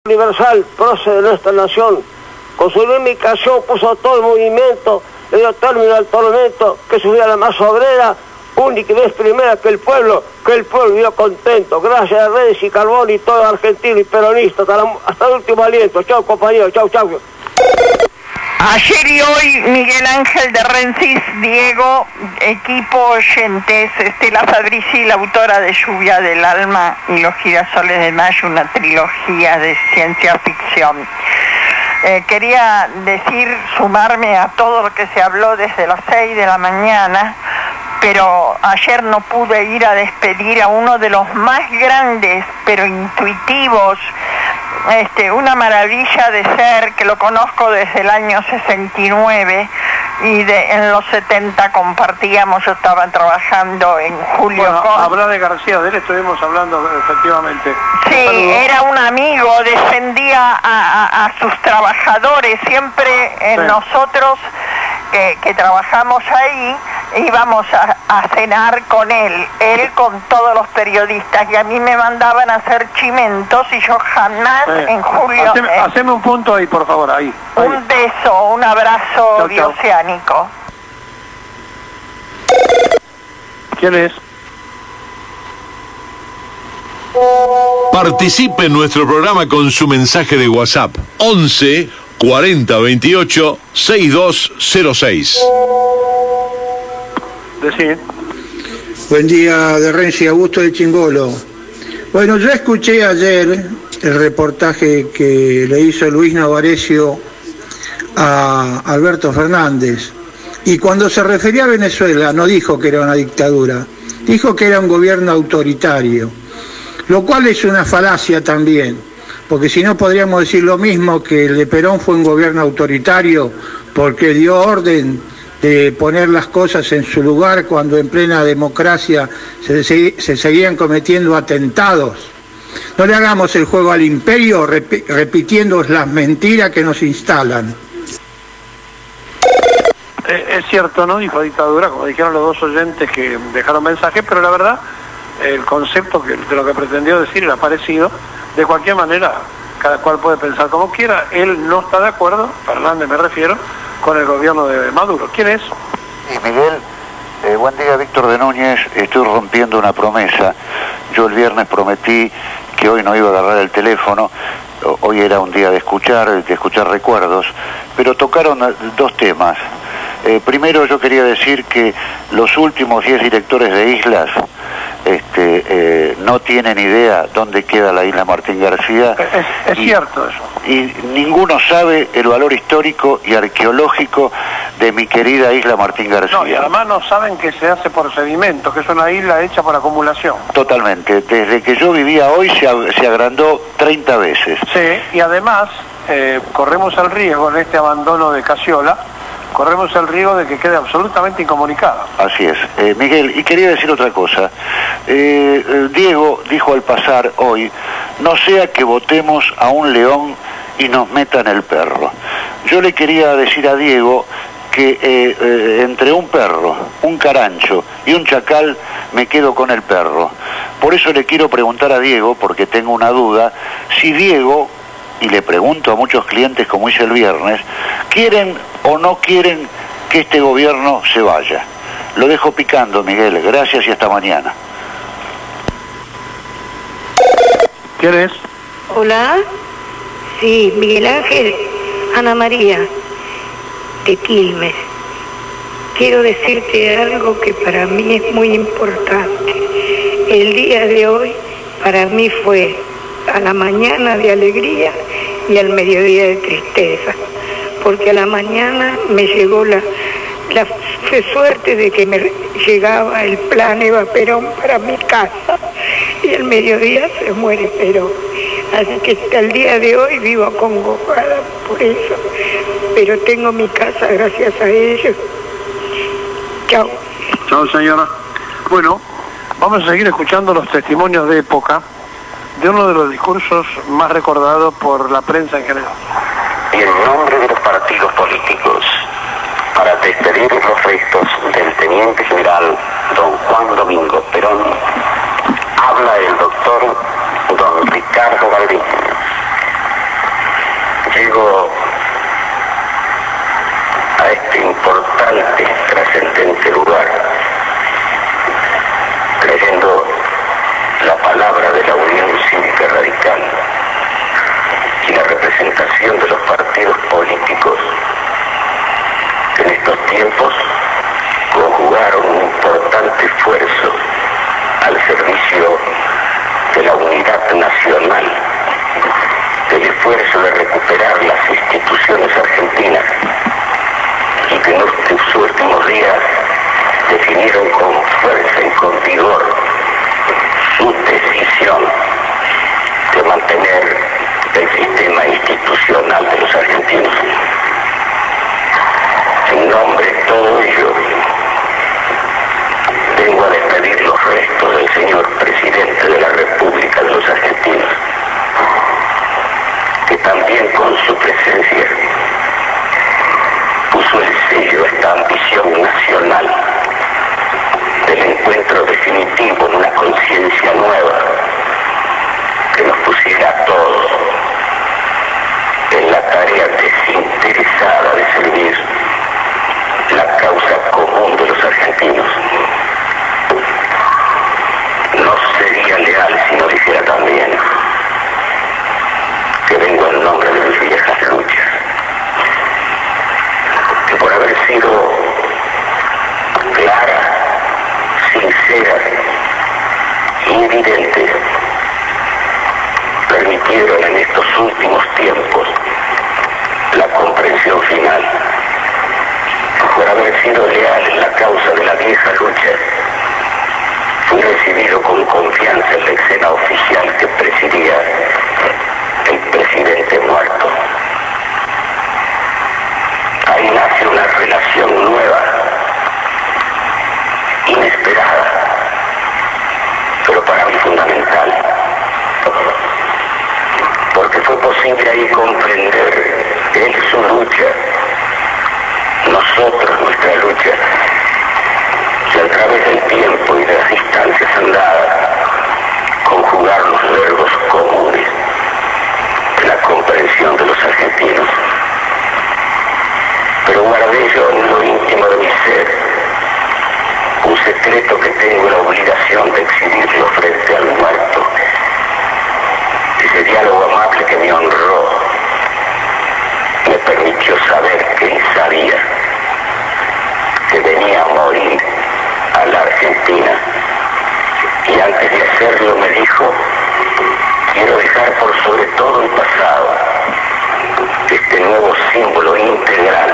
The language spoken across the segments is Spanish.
universal, prócer de nuestra nación. Con su reivindicación puso todo el movimiento, le dio término al tormento que sufría la masa obrera, única y vez primera que el pueblo vivió contento. Gracias a Redes y Carbón y todo argentino y peronista, hasta el último aliento. Chau, compañero, chau. Ayer y hoy, Miguel Ángel de Rensis, Diego, equipo oyentes, Estela Fabrici, la autora de Lluvia del Alma y Los Girasoles de Mayo, una trilogía de ciencia ficción. Quería sumarme a todo lo que se habló desde las 6 de la mañana, pero ayer no pude ir a despedir a uno de los más grandes, pero intuitivos, una maravilla de ser, que lo conozco desde el año 69 y en los 70 compartíamos. Yo estaba trabajando en Julio. Bueno, habla de García, de él estuvimos hablando efectivamente. Sí, era un amigo, defendía a sus trabajadores, siempre nosotros que trabajamos ahí íbamos a cenar con él con todos los periodistas, y a mí me mandaban a hacer chimentos y yo jamás en Julio... Haceme un punto ahí, por favor, ahí. Un beso, un abrazo bioceánico. ¿Quién es? Participe en nuestro programa con su mensaje de WhatsApp 11 40 28 6206. Decir. Buen día, de Renzi, Augusto de Chingolo. Bueno, yo escuché ayer el reportaje que le hizo Luis Novarecio a Alberto Fernández, y cuando se refería a Venezuela no dijo que era una dictadura, dijo que era un gobierno autoritario, lo cual es una falacia también, porque si no podríamos decir lo mismo, que el de Perón fue un gobierno autoritario porque dio orden de poner las cosas en su lugar cuando en plena democracia se seguían cometiendo atentados. No le hagamos el juego al imperio repitiendo las mentiras que nos instalan. Es cierto, no dijo dictadura, como dijeron los dos oyentes que dejaron mensajes, pero la verdad, el concepto de lo que pretendió decir era parecido. De cualquier manera, cada cual puede pensar como quiera. Él no está de acuerdo, Fernández me refiero, con el gobierno de Maduro. ¿Quién es? Sí, Miguel, buen día, Víctor de Núñez. Estoy rompiendo una promesa. Yo el viernes prometí que hoy no iba a agarrar el teléfono. Hoy era un día de escuchar recuerdos, pero tocaron dos temas. Primero, yo quería decir que los últimos 10 directores de islas no tienen idea dónde queda la isla Martín García. Es cierto eso. Y ninguno sabe el valor histórico y arqueológico de mi querida isla Martín García. No, y además no saben que se hace por sedimento, que es una isla hecha por acumulación. Totalmente. Desde que yo vivía hoy se agrandó 30 veces. Sí, y además corremos el riesgo en este abandono de Casiola, corremos el riesgo de que quede absolutamente incomunicada. Así es. Miguel, y quería decir otra cosa. Diego dijo al pasar hoy, no sea que votemos a un león y nos metan el perro. Yo le quería decir a Diego que entre un perro, un carancho y un chacal me quedo con el perro. Por eso le quiero preguntar a Diego, porque tengo una duda, si Diego, y le pregunto a muchos clientes como hice el viernes, ¿quieren o no quieren que este gobierno se vaya? Lo dejo picando, Miguel. Gracias y hasta mañana. ¿Quién es? Hola. Sí, Miguel Ángel, Ana María, de Quilmes. Quiero decirte algo que para mí es muy importante. El día de hoy para mí fue a la mañana de alegría y al mediodía de tristeza, porque a la mañana me llegó la suerte de que me llegaba el plan Eva Perón para mi casa, y al mediodía se muere Perón. Así que hasta el día de hoy vivo acongojada por eso, pero tengo mi casa gracias a ellos. Chao. Chao, señora. Bueno, vamos a seguir escuchando los testimonios de época de uno de los discursos más recordados por la prensa en general. Y en nombre de los partidos políticos, para despedir los restos del teniente general don Juan Domingo Perón, habla el doctor don Ricardo Baldín. llego a este importante, trascendente lugar, trayendo la palabra de la Unión Cívica Radical y la representación de los partidos políticos que en estos tiempos conjugaron un importante esfuerzo al servicio de la unidad nacional, del esfuerzo de recuperar las instituciones argentinas, y que en estos últimos días definieron con fuerza y con vigor su decisión de mantener el sistema institucional de los argentinos. En nombre de todo ello, vengo a despedir los restos del señor presidente de la República de los Argentinos, que también con su presencia puso el sello a esta ambición nacional del encuentro definitivo en una conciencia nueva que nos pusiera a todos en la tarea desinteresada de servir la causa común de los argentinos. No sería leal si no dijera también que vengo en nombre de mis viejas luchas, que por haber sido claras, sinceras y evidentes, permitieron en estos últimos tiempos la comprensión final. Por haber sido leal en la causa de la vieja lucha, fui recibido con confianza en la escena oficial que presidía el presidente muerto. Ahí nace una relación nueva, inesperada, pero para mí fundamental, porque fue posible ahí comprender él su lucha, nosotros nuestra lucha, y a través del tiempo y de las distancias andadas, conjugar los verbos comunes de la comprensión de los argentinos. Pero guardé yo en lo íntimo de mi ser un secreto que tengo la obligación de exhibirlo frente al muerto. Ese diálogo amable que me honró me permitió saber que él sabía que venía a morir a la Argentina, y antes de hacerlo me dijo: quiero dejar por sobre todo el pasado este nuevo símbolo integral,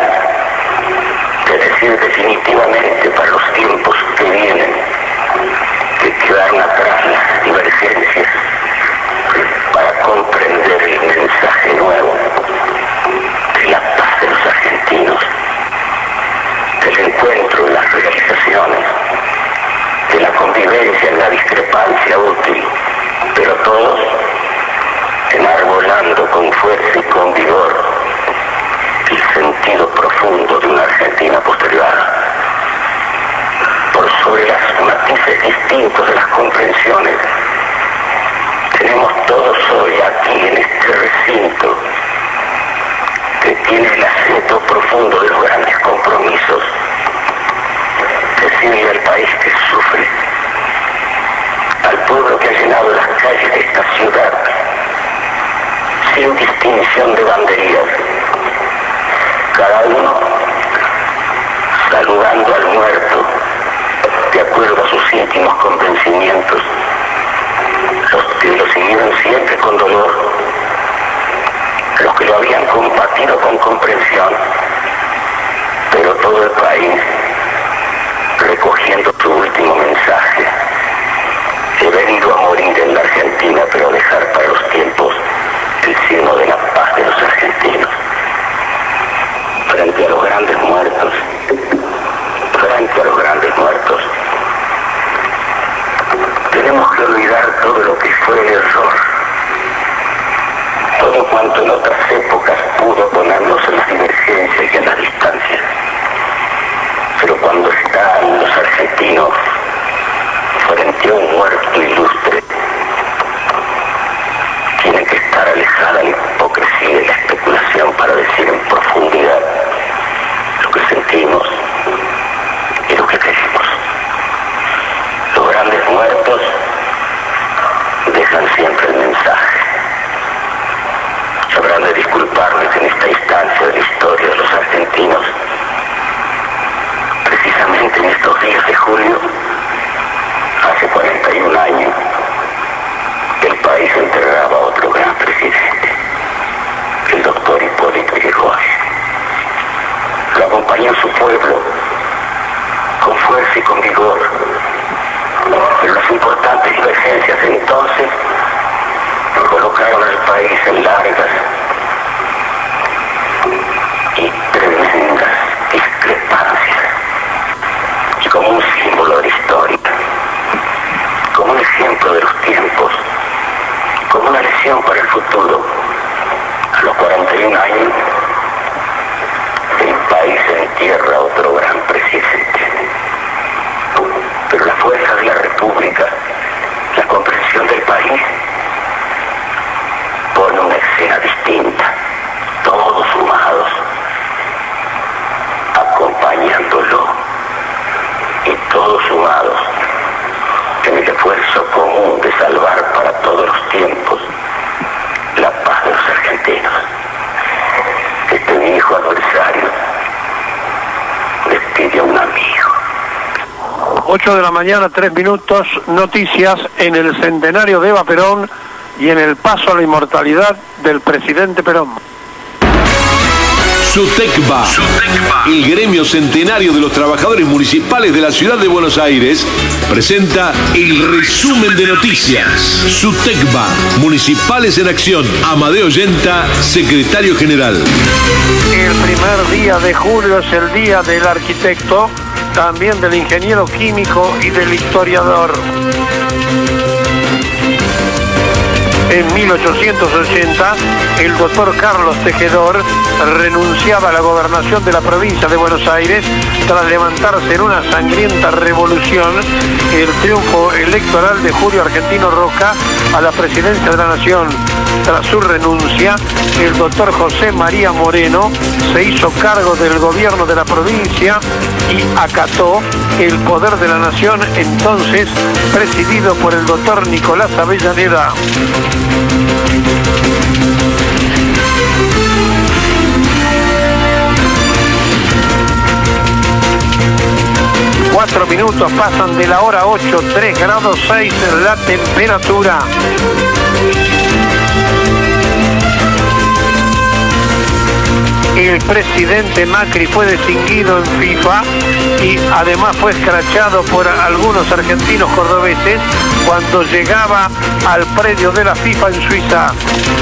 de decir definitivamente para los tiempos que vienen que quedaron atrás las divergencias, para comprender el mensaje nuevo de la paz de los argentinos, del encuentro en las realizaciones, de la convivencia en la discrepancia útil, pero todos enarbolando con fuerza y con vigor el sentido profundo de una Argentina postergada. Por sobre los matices distintos de las comprensiones, tenemos todos hoy aquí en este recinto, que tiene el acento profundo de los grandes compromisos, decirle al país que sufre, al pueblo que ha llenado las calles de esta ciudad, sin distinción de banderías, cada uno saludando al muerto de acuerdo a sus íntimos convencimientos, los que lo siguieron siempre con dolor, los que lo habían compartido con comprensión, pero todo el país recogiendo su último mensaje: he venido a morir en la Argentina, pero dejar para los tiempos el signo de la paz de los argentinos. Frente a los grandes muertos, tenemos que olvidar todo lo que fue el error, todo cuanto en otras épocas pudo ponernos en las divergencias y en las distancias. Pero cuando están los argentinos frente a un muerto ilustre, tiene que estar alejada la hipocresía y la especulación. se habrán de disculparles en esta instancia de la historia de los argentinos. Precisamente en estos días de julio, hace 41 años, el país entregaba a otro gran presidente, el doctor Hipólito Yrigoyen. Lo acompañó su pueblo con fuerza y con vigor. Pero las importantes divergencias entonces colocaron al país en largas y tremendas discrepancias. Y como un símbolo de la historia, como un ejemplo de los tiempos, como una lección para el futuro, a los 41 años, el país entierra a otro gran presidente. Pero la fuerza de la República, la comprensión del país, pone una escena distinta, todos sumados, acompañándolo, y todos sumados en el esfuerzo común de salvar para todos los tiempos la paz de los argentinos. Este viejo adversario despide a un amigo. 8 de la mañana, 3 minutos, noticias en el centenario de Eva Perón y en el paso a la inmortalidad del presidente Perón. SUTECBA, el gremio centenario de los trabajadores municipales de la ciudad de Buenos Aires, presenta el resumen de noticias. SUTECBA, Municipales en Acción. Amadeo Yenta, secretario general. El primer día de julio es el día del arquitecto, también del ingeniero químico y del historiador. En 1880, el doctor Carlos Tejedor renunciaba a la gobernación de la provincia de Buenos Aires tras levantarse en una sangrienta revolución el triunfo electoral de Julio Argentino Roca a la presidencia de la Nación. Tras su renuncia, el doctor José María Moreno se hizo cargo del gobierno de la provincia y acató el poder de la Nación, entonces presidido por el doctor Nicolás Avellaneda. Cuatro minutos pasan de la hora 8, 3 grados 6 la temperatura. El presidente Macri fue distinguido en FIFA y además fue escrachado por algunos argentinos cordobeses cuando llegaba al predio de la FIFA en Suiza.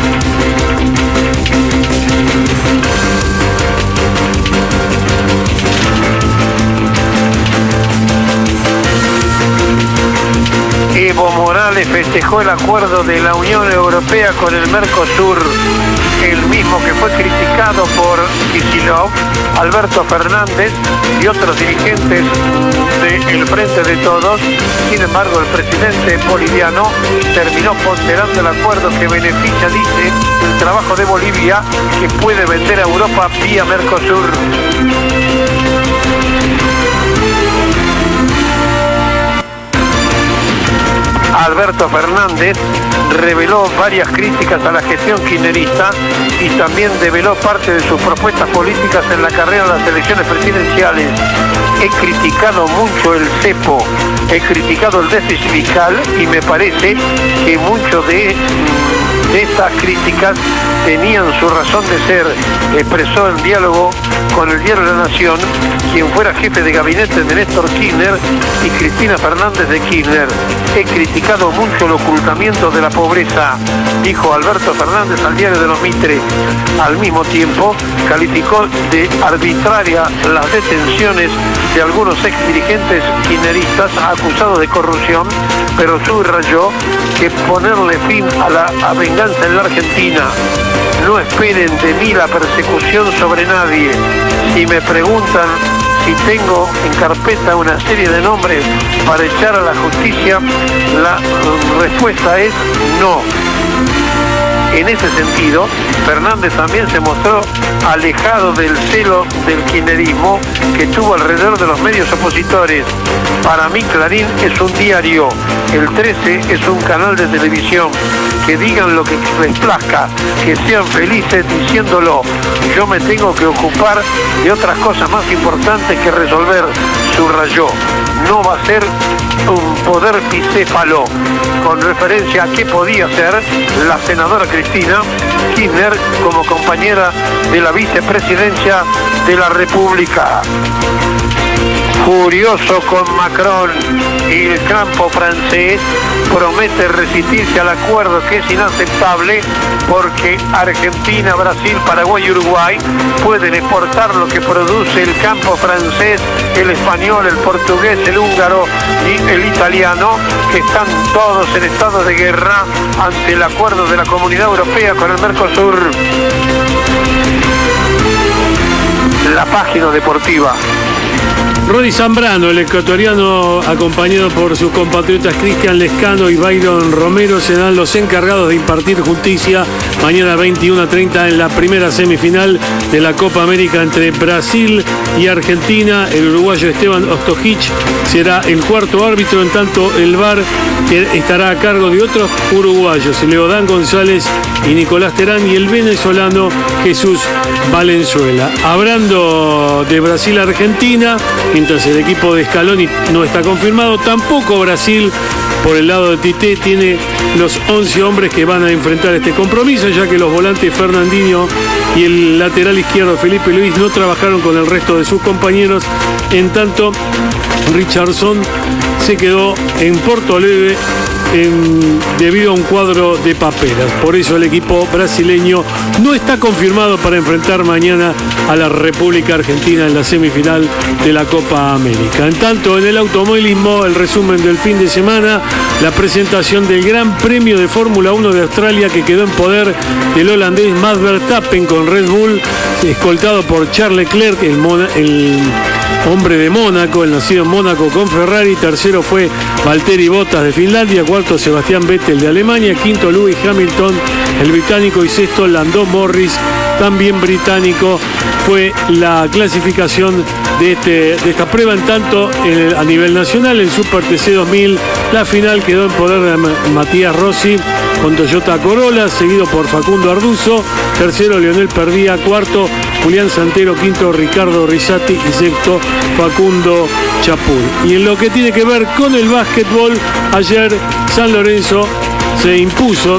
Evo Morales festejó el acuerdo de la Unión Europea con el Mercosur, el mismo que fue criticado por Kicillof, Alberto Fernández y otros dirigentes del Frente de Todos. Sin embargo, el presidente boliviano terminó ponderando el acuerdo que beneficia, dice, el trabajo de Bolivia, que puede vender a Europa vía Mercosur. Alberto Fernández reveló varias críticas a la gestión kirchnerista y también develó parte de sus propuestas políticas en la carrera de las elecciones presidenciales. He criticado mucho el cepo, he criticado el déficit fiscal y me parece que muchos de estas críticas tenían su razón de ser, expresó en diálogo con el diario La Nación quien fuera jefe de gabinete de Néstor Kirchner y Cristina Fernández de Kirchner. He criticado mucho el ocultamiento de la pobreza, dijo Alberto Fernández al diario de los Mitre. Al mismo tiempo, calificó de arbitraria las detenciones de algunos ex dirigentes kirchneristas acusados de corrupción, pero subrayó que ponerle fin a la venganza en la Argentina. No esperen de mí la persecución sobre nadie. Si me preguntan si tengo en carpeta una serie de nombres para echar a la justicia, la respuesta es no. En ese sentido, Fernández también se mostró alejado del celo del kirchnerismo que tuvo alrededor de los medios opositores. Para mí Clarín es un diario, el 13 es un canal de televisión. Que digan lo que les plazca, que sean felices diciéndolo. Yo me tengo que ocupar de otras cosas más importantes que resolver, subrayó. No va a ser un poder bicéfalo, con referencia a qué podía ser la senadora Cristina Kirchner como compañera de la vicepresidencia de la República. Furioso con Macron y el campo francés promete resistirse al acuerdo que es inaceptable porque Argentina, Brasil, Paraguay y Uruguay pueden exportar lo que produce el campo francés, el español, el portugués, el húngaro y el italiano, que están todos en estado de guerra ante el acuerdo de la Comunidad Europea con el Mercosur. La página deportiva. Rory Zambrano, el ecuatoriano, acompañado por sus compatriotas Cristian Lescano y Byron Romero, serán los encargados de impartir justicia mañana 21:30 en la primera semifinal de la Copa América entre Brasil y Argentina. El uruguayo Esteban Ostojic será el cuarto árbitro, en tanto el VAR estará a cargo de otros uruguayos, Leodán González y Nicolás Terán, y el venezolano Jesús Valenzuela. Hablando de Brasil-Argentina, mientras el equipo de Scaloni no está confirmado, tampoco Brasil, por el lado de Tite, tiene los 11 hombres que van a enfrentar este compromiso, ya que los volantes Fernandinho y el lateral izquierdo Felipe Luis no trabajaron con el resto de sus compañeros. En tanto, Richardson se quedó en Porto Alegre debido a un cuadro de paperas. Por eso el equipo brasileño no está confirmado para enfrentar mañana a la República Argentina en la semifinal de la Copa América. En tanto, en el automovilismo, el resumen del fin de semana, la presentación del Gran Premio de Fórmula 1 de Australia, que quedó en poder del holandés Max Verstappen con Red Bull, escoltado por Charles Leclerc, el hombre de Mónaco, el nacido en Mónaco, con Ferrari. Tercero fue Valtteri Bottas de Finlandia, cuarto Sebastián Vettel de Alemania, quinto Lewis Hamilton, el británico, y sexto Lando Norris, también británico. Fue la clasificación de esta prueba. En tanto, a nivel nacional, el Super TC 2000, la final quedó en poder de Matías Rossi con Toyota Corolla, seguido por Facundo Arduzo, tercero Leonel Perdía, cuarto Julián Santero, quinto Ricardo Rizzati y sexto Facundo Chapur. Y en lo que tiene que ver con el básquetbol, ayer San Lorenzo se impuso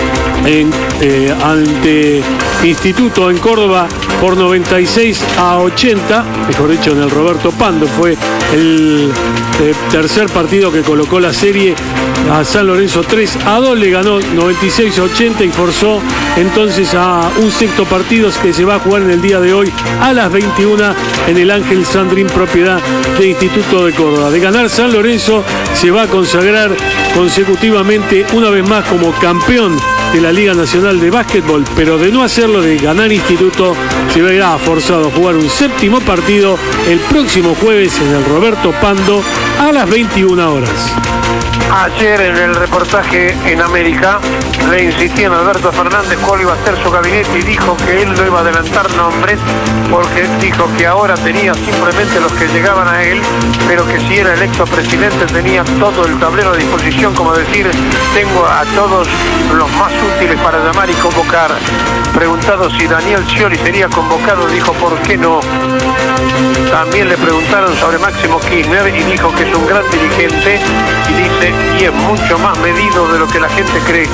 ante Instituto en Córdoba por 96-80, mejor dicho, en el Roberto Pando. Fue el tercer partido que colocó la serie a San Lorenzo. 3-2 le ganó 96-80 y forzó entonces a un sexto partido que se va a jugar en el día de hoy a las 21 en el Ángel Sandrín, propiedad de Instituto de Córdoba. De ganar, San Lorenzo se va a consagrar consecutivamente una vez más como campeón de la Liga Nacional de Básquetbol, pero de no hacerlo, de ganar Instituto, se verá forzado a jugar un séptimo partido el próximo jueves en el Roberto Pando a las 21 horas. Ayer en el reportaje en América le insistían a Alberto Fernández cuál iba a ser su gabinete y dijo que él no iba a adelantar nombres porque dijo que ahora tenía simplemente los que llegaban a él, pero que si era electo presidente tenía todo el tablero a disposición, como decir, tengo a todos los más útiles para llamar y convocar. Preguntado si Daniel Scioli sería convocado, dijo ¿por qué no? También le preguntaron sobre Máximo Kirchner y dijo que es un gran dirigente y dice, y es mucho más medido de lo que la gente cree.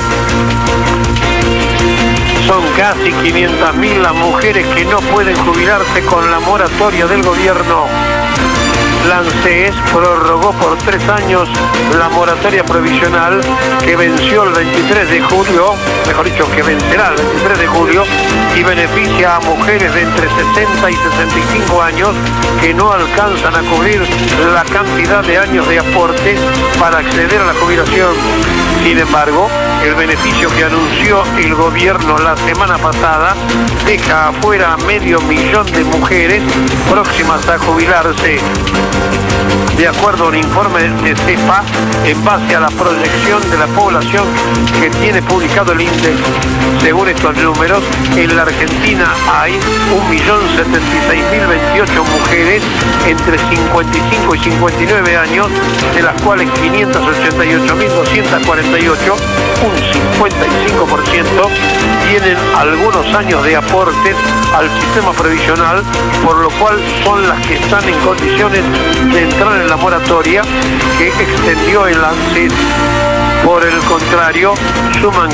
Son casi 500.000 las mujeres que no pueden jubilarse con la moratoria del gobierno. La ANSES prorrogó por 3 años la moratoria provisional que venció el 23 de julio, mejor dicho, que vencerá el 23 de julio, y beneficia a mujeres de entre 60 y 65 años que no alcanzan a cubrir la cantidad de años de aporte para acceder a la jubilación. Sin embargo, El beneficio que anunció el gobierno la semana pasada deja afuera a 500.000 de mujeres próximas a jubilarse. De acuerdo a un informe de CEPA, en base a la proyección de la población que tiene publicado el INDEX, según estos números, en la Argentina hay 1.076.028 mujeres entre 55 y 59 años, de las cuales 588.248, un 55%, tienen algunos años de aportes al sistema previsional, por lo cual son las que están en condiciones de entrar en la moratoria que extendió el ANSES. Por el contrario, suman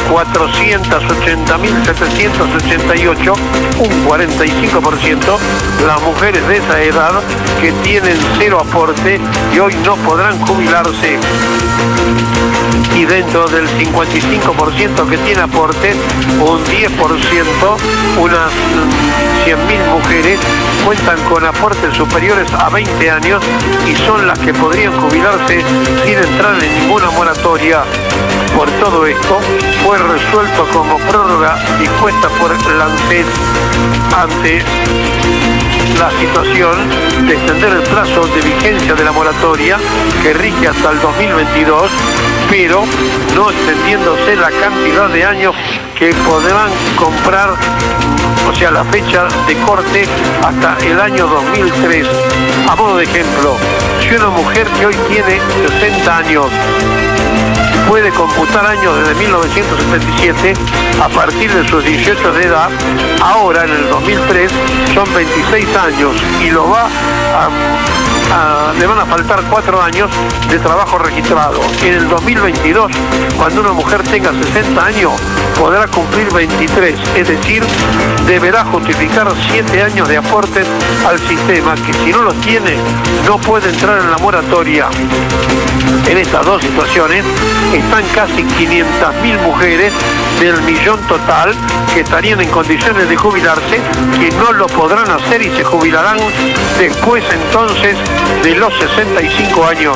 480.788, un 45%, las mujeres de esa edad que tienen cero aporte y hoy no podrán jubilarse. Y dentro del 55% que tiene aportes, un 10%, unas 100.000 mujeres, cuentan con aportes superiores a 20 años y son las que podrían jubilarse sin entrar en ninguna moratoria. Por todo esto, fue resuelto como prórroga dispuesta por el ANSES ante la situación de extender el plazo de vigencia de la moratoria que rige hasta el 2022, pero no extendiéndose la cantidad de años que podrán comprar, o sea, la fecha de corte hasta el año 2003. A modo de ejemplo, si una mujer que hoy tiene 60 años puede computar años desde 1977 a partir de sus 18 de edad, ahora en el 2003 son 26 años y lo va le van a faltar 4 años de trabajo registrado. En el 2022, cuando una mujer tenga 60 años, podrá cumplir 23, es decir, deberá justificar 7 años de aportes al sistema, que si no los tiene, no puede entrar en la moratoria. En estas dos situaciones están casi 500.000 mujeres del millón total que estarían en condiciones de jubilarse, que no lo podrán hacer y se jubilarán después entonces de los 65 años.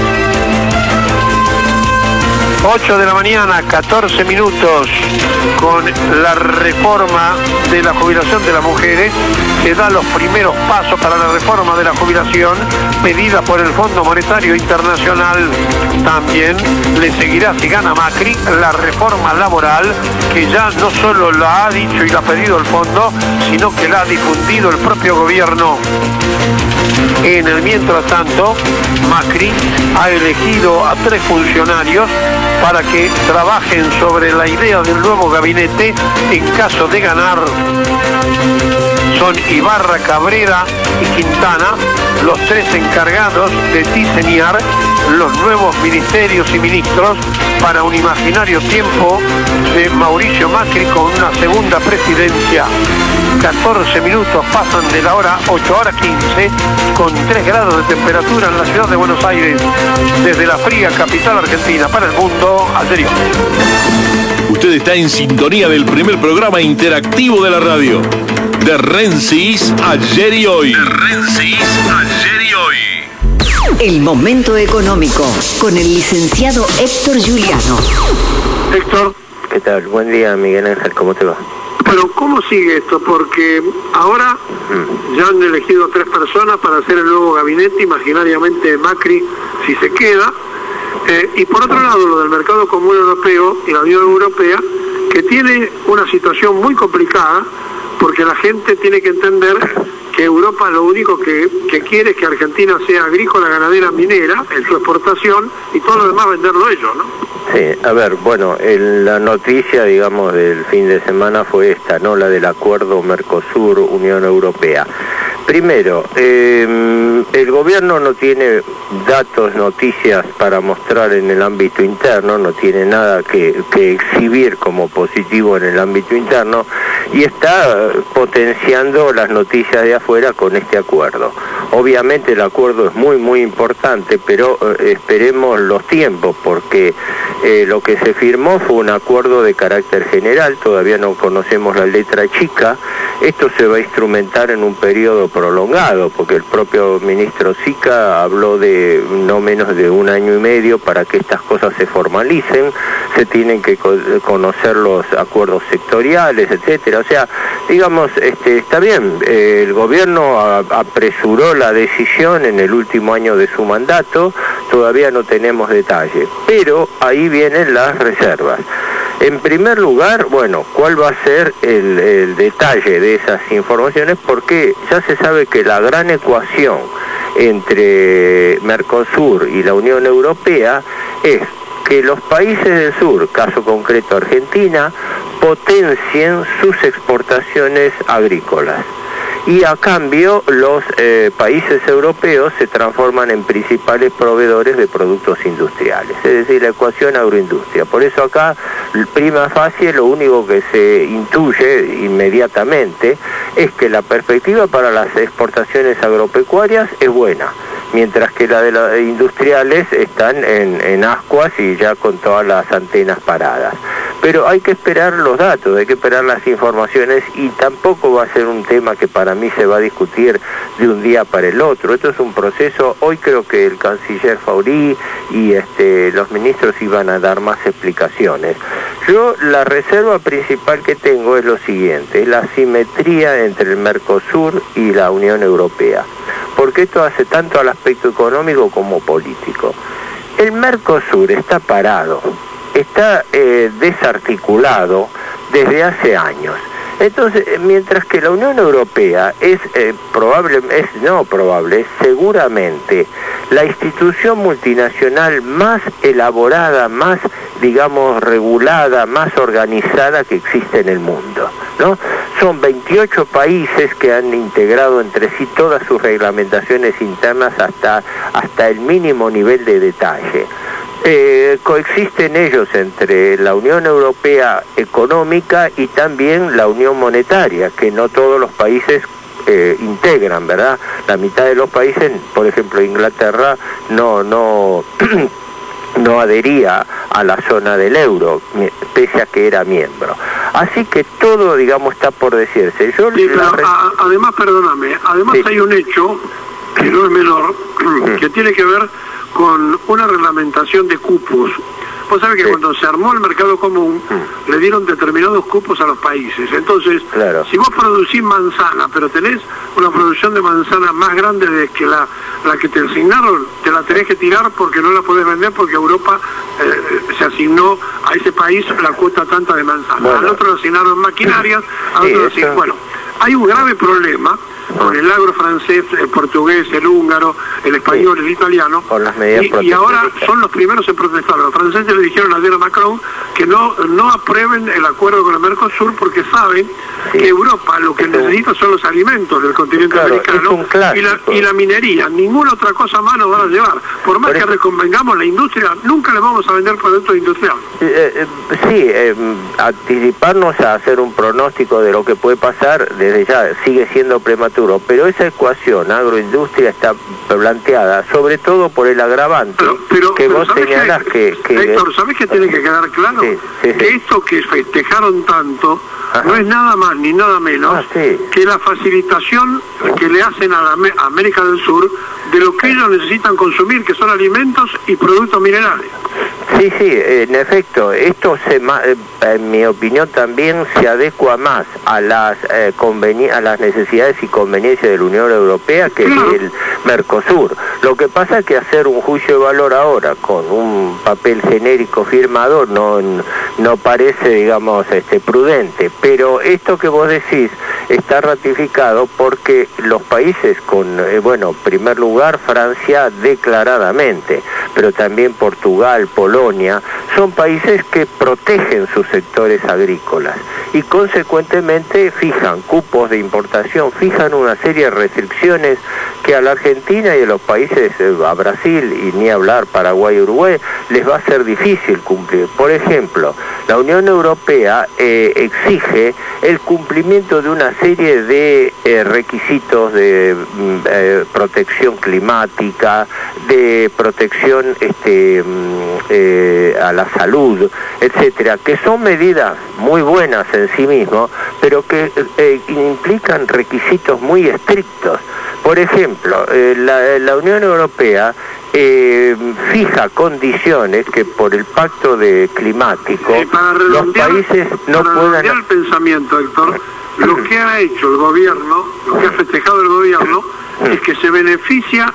8 de la mañana, 14 minutos, con la reforma de la jubilación de las mujeres, se da los primeros pasos para la reforma de la jubilación pedida por el Fondo Monetario Internacional. También le seguirá, si gana Macri, la reforma laboral, que ya no solo la ha dicho y la ha pedido el fondo, sino que la ha difundido el propio gobierno. En el mientras tanto, Macri ha elegido a 3 funcionarios para que trabajen sobre la idea del nuevo gabinete en caso de ganar. Son Ibarra, Cabrera y Quintana, los 3 encargados de diseñar los nuevos ministerios y ministros para un imaginario tiempo de Mauricio Macri con una segunda presidencia. 14 minutos pasan de la hora 8 horas 15, con 3 grados de temperatura en la ciudad de Buenos Aires, desde la fría capital argentina para el mundo anterior. Usted está en sintonía del primer programa interactivo de la radio, de Rensis Ayer y Hoy. De Rensis Ayer y Hoy. El momento económico, con el licenciado Héctor Juliano. Héctor. ¿Qué tal? Buen día, Miguel Ángel, ¿cómo te va? Pero ¿cómo sigue esto? Porque ahora ya han elegido 3 personas para hacer el nuevo gabinete, imaginariamente Macri, si se queda. Y por otro lado, lo del mercado común europeo y la Unión Europea, que tiene una situación muy complicada, porque la gente tiene que entender que Europa lo único que quiere es que Argentina sea agrícola, ganadera, minera en su exportación y todo lo demás venderlo ellos, ¿no? Sí, a ver, bueno, la noticia, digamos, del fin de semana fue esta, ¿no? La del acuerdo Mercosur-Unión Europea. Primero, el gobierno no tiene datos, noticias para mostrar en el ámbito interno, no tiene nada que exhibir como positivo en el ámbito interno y está potenciando las noticias de afuera con este acuerdo. Obviamente el acuerdo es muy, muy importante, pero esperemos los tiempos, porque lo que se firmó fue un acuerdo de carácter general, todavía no conocemos la letra chica, Esto se va a instrumentar en un periodo prolongado, porque el propio ministro Sica habló de no menos de 1 año y medio para que estas cosas se formalicen, se tienen que conocer los acuerdos sectoriales, etcétera. O sea, digamos, está bien, el gobierno apresuró la decisión en el último año de su mandato, todavía no tenemos detalles, pero ahí vienen las reservas. En primer lugar, bueno, ¿cuál va a ser el detalle de esas informaciones? Porque ya se sabe que la gran ecuación entre Mercosur y la Unión Europea es que los países del sur, caso concreto Argentina, potencien sus exportaciones agrícolas. Y a cambio los países europeos se transforman en principales proveedores de productos industriales, es decir, la ecuación agroindustria. Por eso acá, prima facie, lo único que se intuye inmediatamente es que la perspectiva para las exportaciones agropecuarias es buena, mientras que la de las industriales están en ascuas y ya con todas las antenas paradas. Pero hay que esperar los datos, hay que esperar las informaciones, y tampoco va a ser un tema que para mí se va a discutir de un día para el otro. Esto es un proceso. Hoy creo que el canciller Faurí y los ministros iban a dar más explicaciones. Yo la reserva principal que tengo es lo siguiente, la asimetría entre el Mercosur y la Unión Europea, porque esto hace tanto al aspecto económico como político. El Mercosur está parado, está desarticulado desde hace años. Entonces, mientras que la Unión Europea es seguramente la institución multinacional más elaborada, más, digamos, regulada, más organizada que existe en el mundo, ¿no? Son 28 países que han integrado entre sí todas sus reglamentaciones internas hasta el mínimo nivel de detalle. Coexisten ellos entre la Unión Europea económica y también la Unión Monetaria, que no todos los países integran, ¿verdad? La mitad de los países, por ejemplo Inglaterra, no adhería a la zona del euro, pese a que era miembro. Así que todo, digamos, está por decirse. Además, perdóname, sí, hay un hecho que no es menor, que tiene que ver con una reglamentación de cupos. Vos sabés que cuando se armó el mercado común, le dieron determinados cupos a los países. Entonces, si vos producís manzana, pero tenés una producción de manzana más grande de que la que te asignaron, te la tenés que tirar porque no la podés vender, porque Europa se asignó a ese país la cuota tanta de manzana. Al otro le asignaron maquinarias, al otro le asignaron... Bueno, hay un grave problema con el agro francés, el portugués, el húngaro, el español, el italiano, y ahora son los primeros en protestar. Los franceses le dijeron ayer a Macron que no aprueben el acuerdo con el Mercosur porque saben que Europa lo que necesita son los alimentos del continente americano y la minería. Ninguna otra cosa más nos van a llevar. Por más que reconvengamos la industria, nunca le vamos a vender productos industriales. Anticiparnos a hacer un pronóstico de lo que puede pasar desde ya sigue siendo prematuro, pero esa ecuación agroindustria está planteada sobre todo por el agravante que vos señalás que Héctor, ¿sabés qué tiene que quedar claro? Que esto que festejaron tanto no es nada más ni nada menos que la facilitación que le hacen a América del Sur de lo que ellos necesitan consumir, que son alimentos y productos minerales. Sí, en efecto, esto en mi opinión también se adecua más a las necesidades y conveniencias de la Unión Europea que del Mercosur. Lo que pasa es que hacer un juicio de valor ahora con un papel genérico firmado no parece, digamos, prudente, pero esto que vos decís está ratificado porque los países en primer lugar Francia declaradamente, pero también Portugal, Polonia, son países que protegen sus sectores agrícolas y consecuentemente fijan cupos de importación, fijan una serie de restricciones que a la Argentina y a los países, a Brasil y ni hablar, Paraguay y Uruguay, les va a ser difícil cumplir. Por ejemplo, la Unión Europea exige el cumplimiento de una serie de requisitos de protección climática, de protección a la salud, etcétera, que son medidas muy buenas en sí mismos, pero que implican requisitos muy estrictos. Por ejemplo, la Unión Europea fija condiciones que por el pacto climático los países no puedan... el pensamiento, Héctor, lo que ha hecho el gobierno, lo que ha festejado el gobierno, es que se beneficia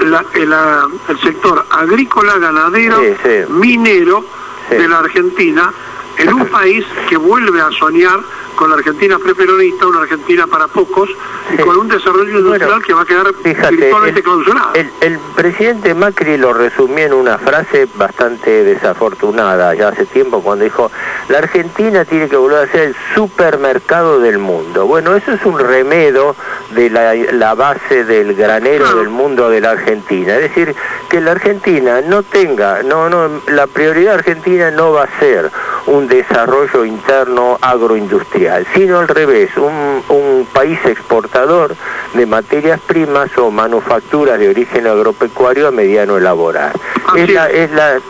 el sector agrícola, ganadero, minero de la Argentina, en un país que vuelve a soñar con la Argentina preperonista, una Argentina para pocos, y con un desarrollo industrial que va a quedar virtualmente clausurado. El presidente Macri lo resumió en una frase bastante desafortunada ya hace tiempo, cuando dijo: la Argentina tiene que volver a ser el supermercado del mundo. Bueno, eso es un remedo de la base del granero del mundo de la Argentina. Es decir, que la Argentina no tenga, la prioridad argentina no va a ser un desarrollo interno agroindustrial, sino al revés, un país exportador de materias primas o manufacturas de origen agropecuario a mediano elaborar. Es la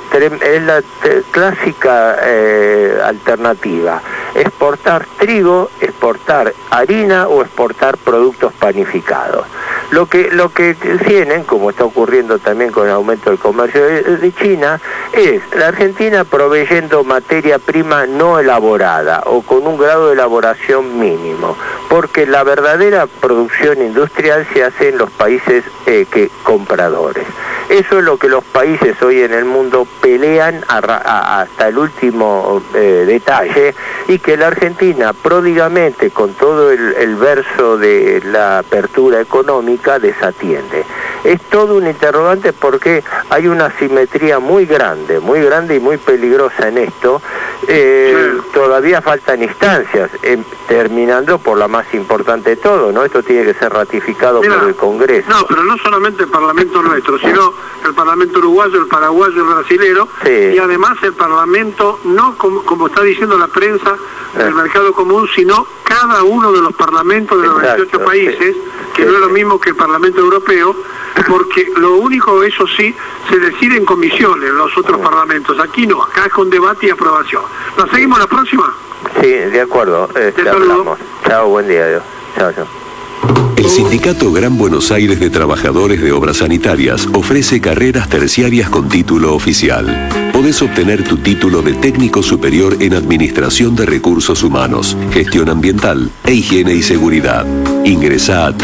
clásica alternativa: exportar trigo, exportar harina o exportar productos panificados. Lo que tienen, como está ocurriendo también con el aumento del comercio de China, es la Argentina proveyendo materia prima no elaborada o con un grado de elaboración mínimo, porque la verdadera producción industrial se hace en los países compradores. Eso es lo que los países hoy en el mundo pelean hasta el último detalle, y que la Argentina pródigamente, con todo el verso de la apertura económica, desatiende. Es todo un interrogante, porque hay una asimetría muy grande y muy peligrosa en esto. Todavía faltan instancias, terminando por la más importante de todo, ¿no? Esto tiene que ser ratificado por el Congreso. No, pero no solamente el Parlamento nuestro, sino el Parlamento uruguayo, el paraguayo, el brasilero, y además el Parlamento, no como está diciendo la prensa del mercado común, sino cada uno de los parlamentos de los 28 países, que no es lo mismo que el Parlamento Europeo, porque lo único, eso sí, se decide en comisiones en los otros parlamentos. Aquí no, acá es con debate y aprobación. ¿Nos seguimos la próxima? Sí, de acuerdo. Hablamos. Chao, buen día. Adiós. Chao. El Sindicato Gran Buenos Aires de Trabajadores de Obras Sanitarias ofrece carreras terciarias con título oficial. Podés obtener tu título de técnico superior en Administración de Recursos Humanos, Gestión Ambiental e Higiene y Seguridad. Ingresá a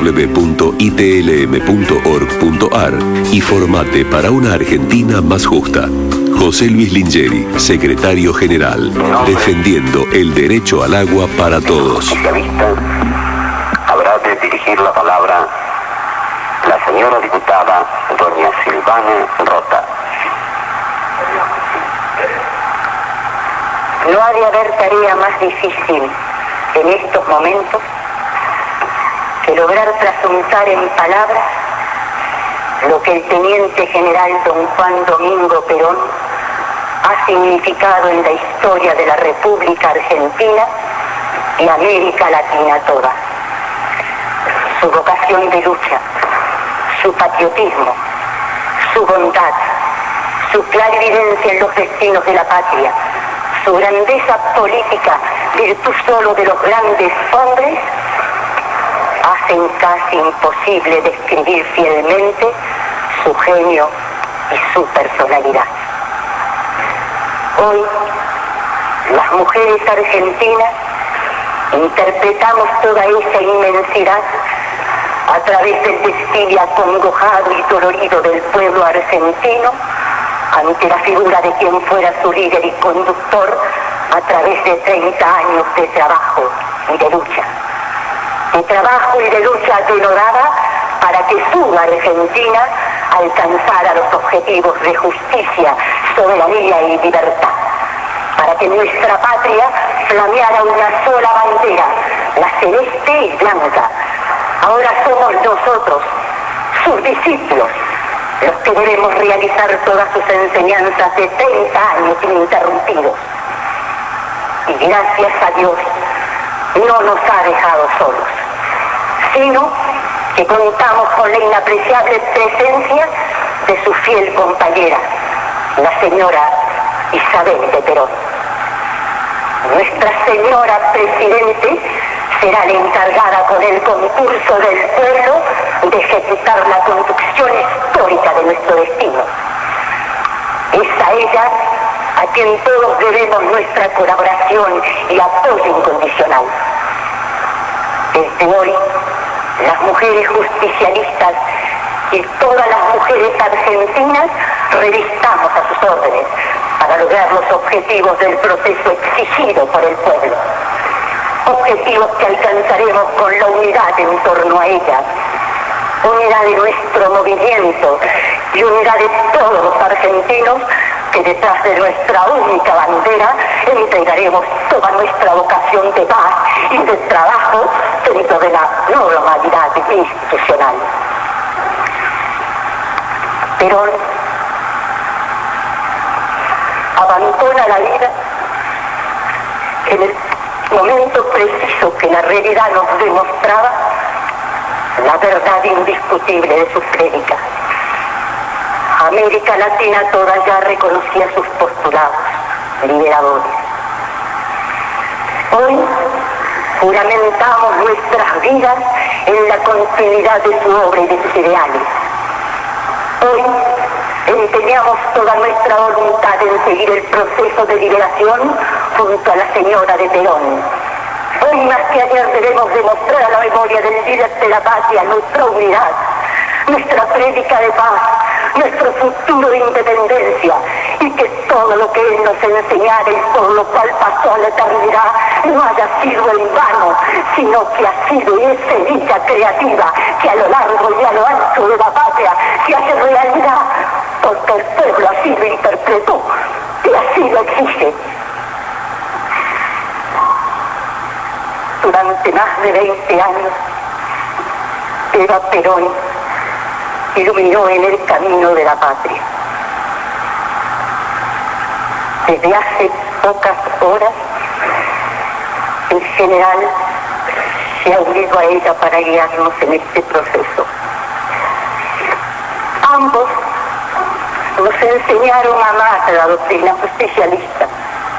www.itlm.org.ar y formate para una Argentina más justa. José Luis Lingeri, Secretario General, defendiendo el derecho al agua para todos. Habrá de dirigir la palabra la señora diputada doña Silvana Rota. No ha de haber tarea más difícil en estos momentos que lograr trasuntar en palabras lo que el teniente general don Juan Domingo Perón ha significado en la historia de la República Argentina y América Latina toda. Su vocación de lucha, su patriotismo, su bondad, su clarividencia en los destinos de la patria, su grandeza política, virtud solo de los grandes hombres, hacen casi imposible describir fielmente su genio y su personalidad. Hoy, las mujeres argentinas interpretamos toda esa inmensidad a través del desfile acongojado y dolorido del pueblo argentino ante la figura de quien fuera su líder y conductor a través de 30 años de trabajo y de lucha. De trabajo y de lucha denodada para que su Argentina alcanzara los objetivos de justicia, soberanía y libertad. Para que nuestra patria flameara una sola bandera, la celeste y blanca. Ahora somos nosotros, sus discípulos, los que debemos realizar todas sus enseñanzas de 30 años ininterrumpidos. Y gracias a Dios no nos ha dejado solos, sino que contamos con la inapreciable presencia de su fiel compañera, la señora Isabel de Perón. Nuestra señora Presidente será la encargada con el concurso del pueblo de ejecutar la conducción histórica de nuestro destino. Es a ella a quien todos debemos nuestra colaboración y apoyo incondicional. Desde hoy, las mujeres justicialistas y todas las mujeres argentinas revistamos a sus órdenes para lograr los objetivos del proceso exigido por el pueblo. Objetivos que alcanzaremos con la unidad en torno a ella, unidad de nuestro movimiento y unidad de todos los argentinos que detrás de nuestra única bandera entregaremos toda nuestra vocación de paz y de trabajo dentro de la normalidad institucional. Perón abandona la vida en el momento preciso que la realidad nos demostraba la verdad indiscutible de sus prédicas. América Latina toda ya reconocía sus postulados liberadores. Hoy juramentamos nuestras vidas en la continuidad de su obra y de sus ideales. Hoy empeñamos toda nuestra voluntad en seguir el proceso de liberación junto a la señora de Perón. Hoy más que ayer debemos demostrar a la memoria del líder de la patria nuestra unidad, nuestra prédica de paz, nuestro futuro de independencia, y que todo lo que él nos enseñara y por lo cual pasó a la eternidad no haya sido en vano, sino que ha sido esa semilla creativa que a lo largo y a lo ancho de la patria se hace realidad, porque el pueblo así lo interpretó y así lo exige. Durante más de 20 años, Eva Perón iluminó en el camino de la patria. Desde hace pocas horas, el general se ha unido a ella para guiarnos en este proceso. Ambos nos enseñaron a amar la doctrina justicialista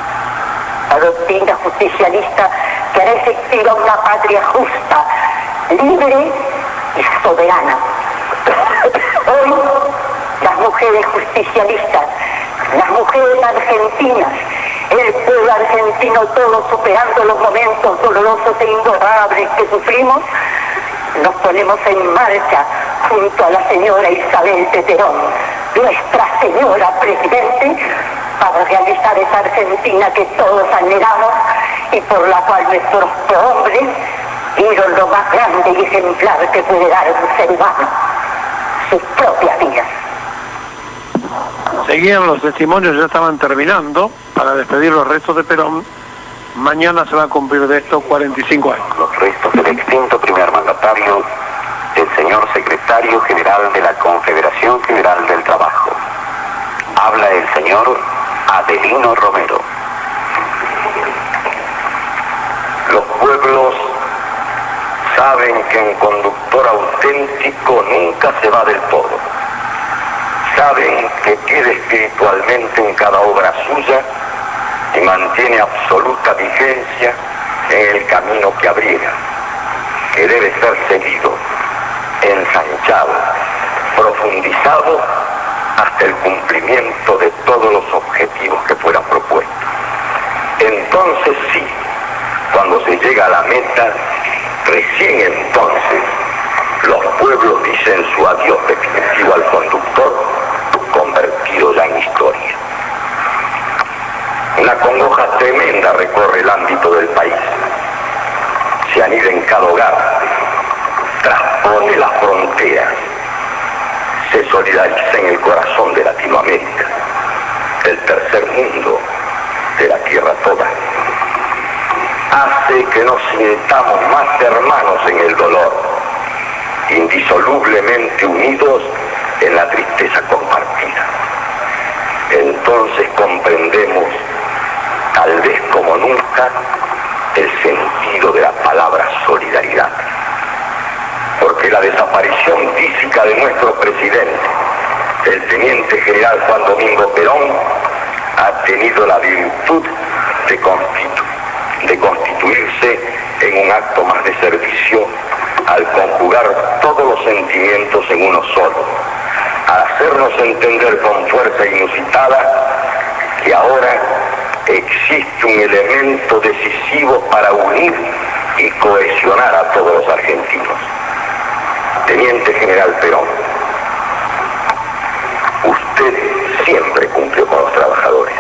que hará efectiva una patria justa, libre y soberana. Hoy, las mujeres justicialistas, las mujeres argentinas, el pueblo argentino todo superando los momentos dolorosos e imborrables que sufrimos, nos ponemos en marcha junto a la señora Isabel de Perón, nuestra señora Presidente, para realizar esa Argentina que todos anhelamos y por la cual nuestros prohombres dieron lo más grande y ejemplar que puede dar un ser humano, sus propias vidas. Seguían los testimonios, ya estaban terminando para despedir los restos de Perón. Mañana se va a cumplir de esto 45 años. Los restos del extinto primer mandatario, el señor secretario general de la Confederación General del Trabajo. Habla el señor Adelino Romero. Los pueblos saben que un conductor auténtico nunca se va del todo. Saben que queda espiritualmente en cada obra suya y mantiene absoluta vigencia en el camino que abriga, que debe ser seguido, ensanchado, profundizado hasta el cumplimiento de todos los objetivos que fueran propuestos. Entonces sí, cuando se llega a la meta, recién entonces los pueblos dicen su adiós definitivo al conductor, convertido ya en historia. Una congoja tremenda recorre el ámbito del país. Se anida en cada hogar, traspone las fronteras, se solidariza en el corazón de Latinoamérica, del tercer mundo, de la tierra toda. Hace que nos sintamos más hermanos en el dolor, indisolublemente unidos en la tristeza compartida. Entonces comprendemos, tal vez como nunca, el sentido de la palabra solidaridad. Porque la desaparición física de nuestro presidente, el teniente general Juan Domingo Perón, ha tenido la virtud de constituirse en un acto más de servicio al conjugar todos los sentimientos en uno solo, a hacernos entender con fuerza inusitada que ahora existe un elemento decisivo para unir y cohesionar a todos los argentinos. Teniente General Perón, usted siempre cumplió con los trabajadores.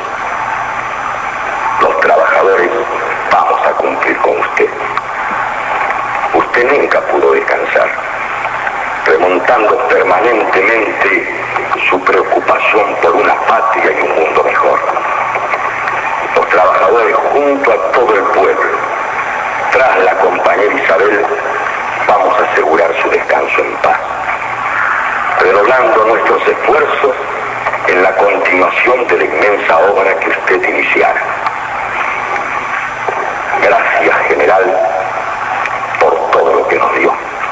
Los trabajadores vamos a cumplir con usted. Usted nunca pudo descansar, remontando permanentemente su preocupación por una patria y un mundo mejor. Los trabajadores, junto a todo el pueblo, tras la compañera Isabel, vamos a asegurar su descanso en paz, redoblando nuestros esfuerzos en la continuación de la inmensa obra que usted iniciara. Gracias, general, por todo lo que nos dio.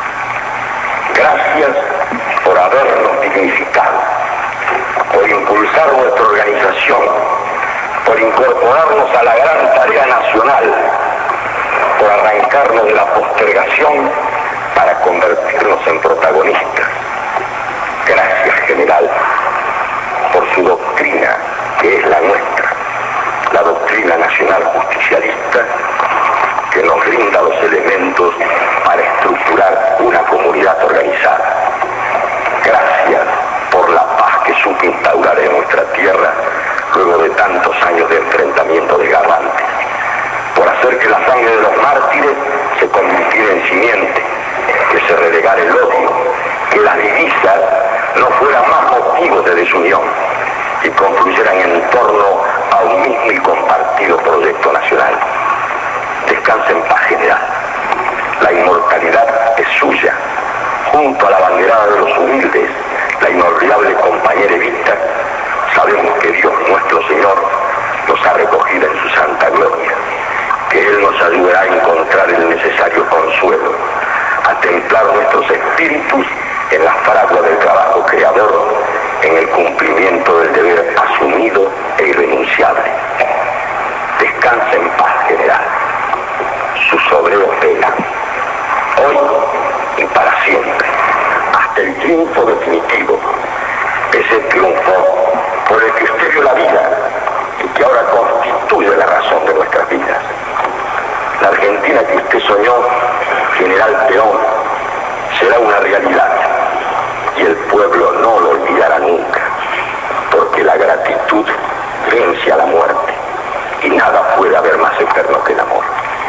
Gracias por habernos dignificado, por impulsar nuestra organización, por incorporarnos a la gran tarea nacional, por arrancarnos de la postergación para convertirnos en protagonistas. Gracias, general, por su doctrina, que es la nuestra, la doctrina nacional justicialista, que nos brinda los elementos para estructurar una comunidad organizada. Gracias por la paz que supo instaurar en nuestra tierra luego de tantos años de enfrentamiento desgarrante, por hacer que la sangre de los mártires se convirtiera en simiente, que se relegara el odio, que las divisas no fueran más motivos de desunión y confluyeran en torno a un mismo y compartido proyecto nacional. Descansa en paz, general. La inmortalidad es suya. Junto a la banderada de los humildes, la inolvidable compañera Evita, sabemos que Dios nuestro Señor nos ha recogido en su santa gloria, que Él nos ayudará a encontrar el necesario consuelo, a templar nuestros espíritus en la fragua del trabajo creador, en el cumplimiento del deber asumido e irrenunciable. Descansa en paz, general. Sus obreros velan, hoy y para siempre, hasta el triunfo definitivo, ese triunfo por el que usted dio la vida y que ahora constituye la razón de nuestras vidas. La Argentina que usted soñó, general Perón, será una realidad y el pueblo no lo olvidará nunca, porque la gratitud vence a la muerte y nada puede haber más eterno que el amor.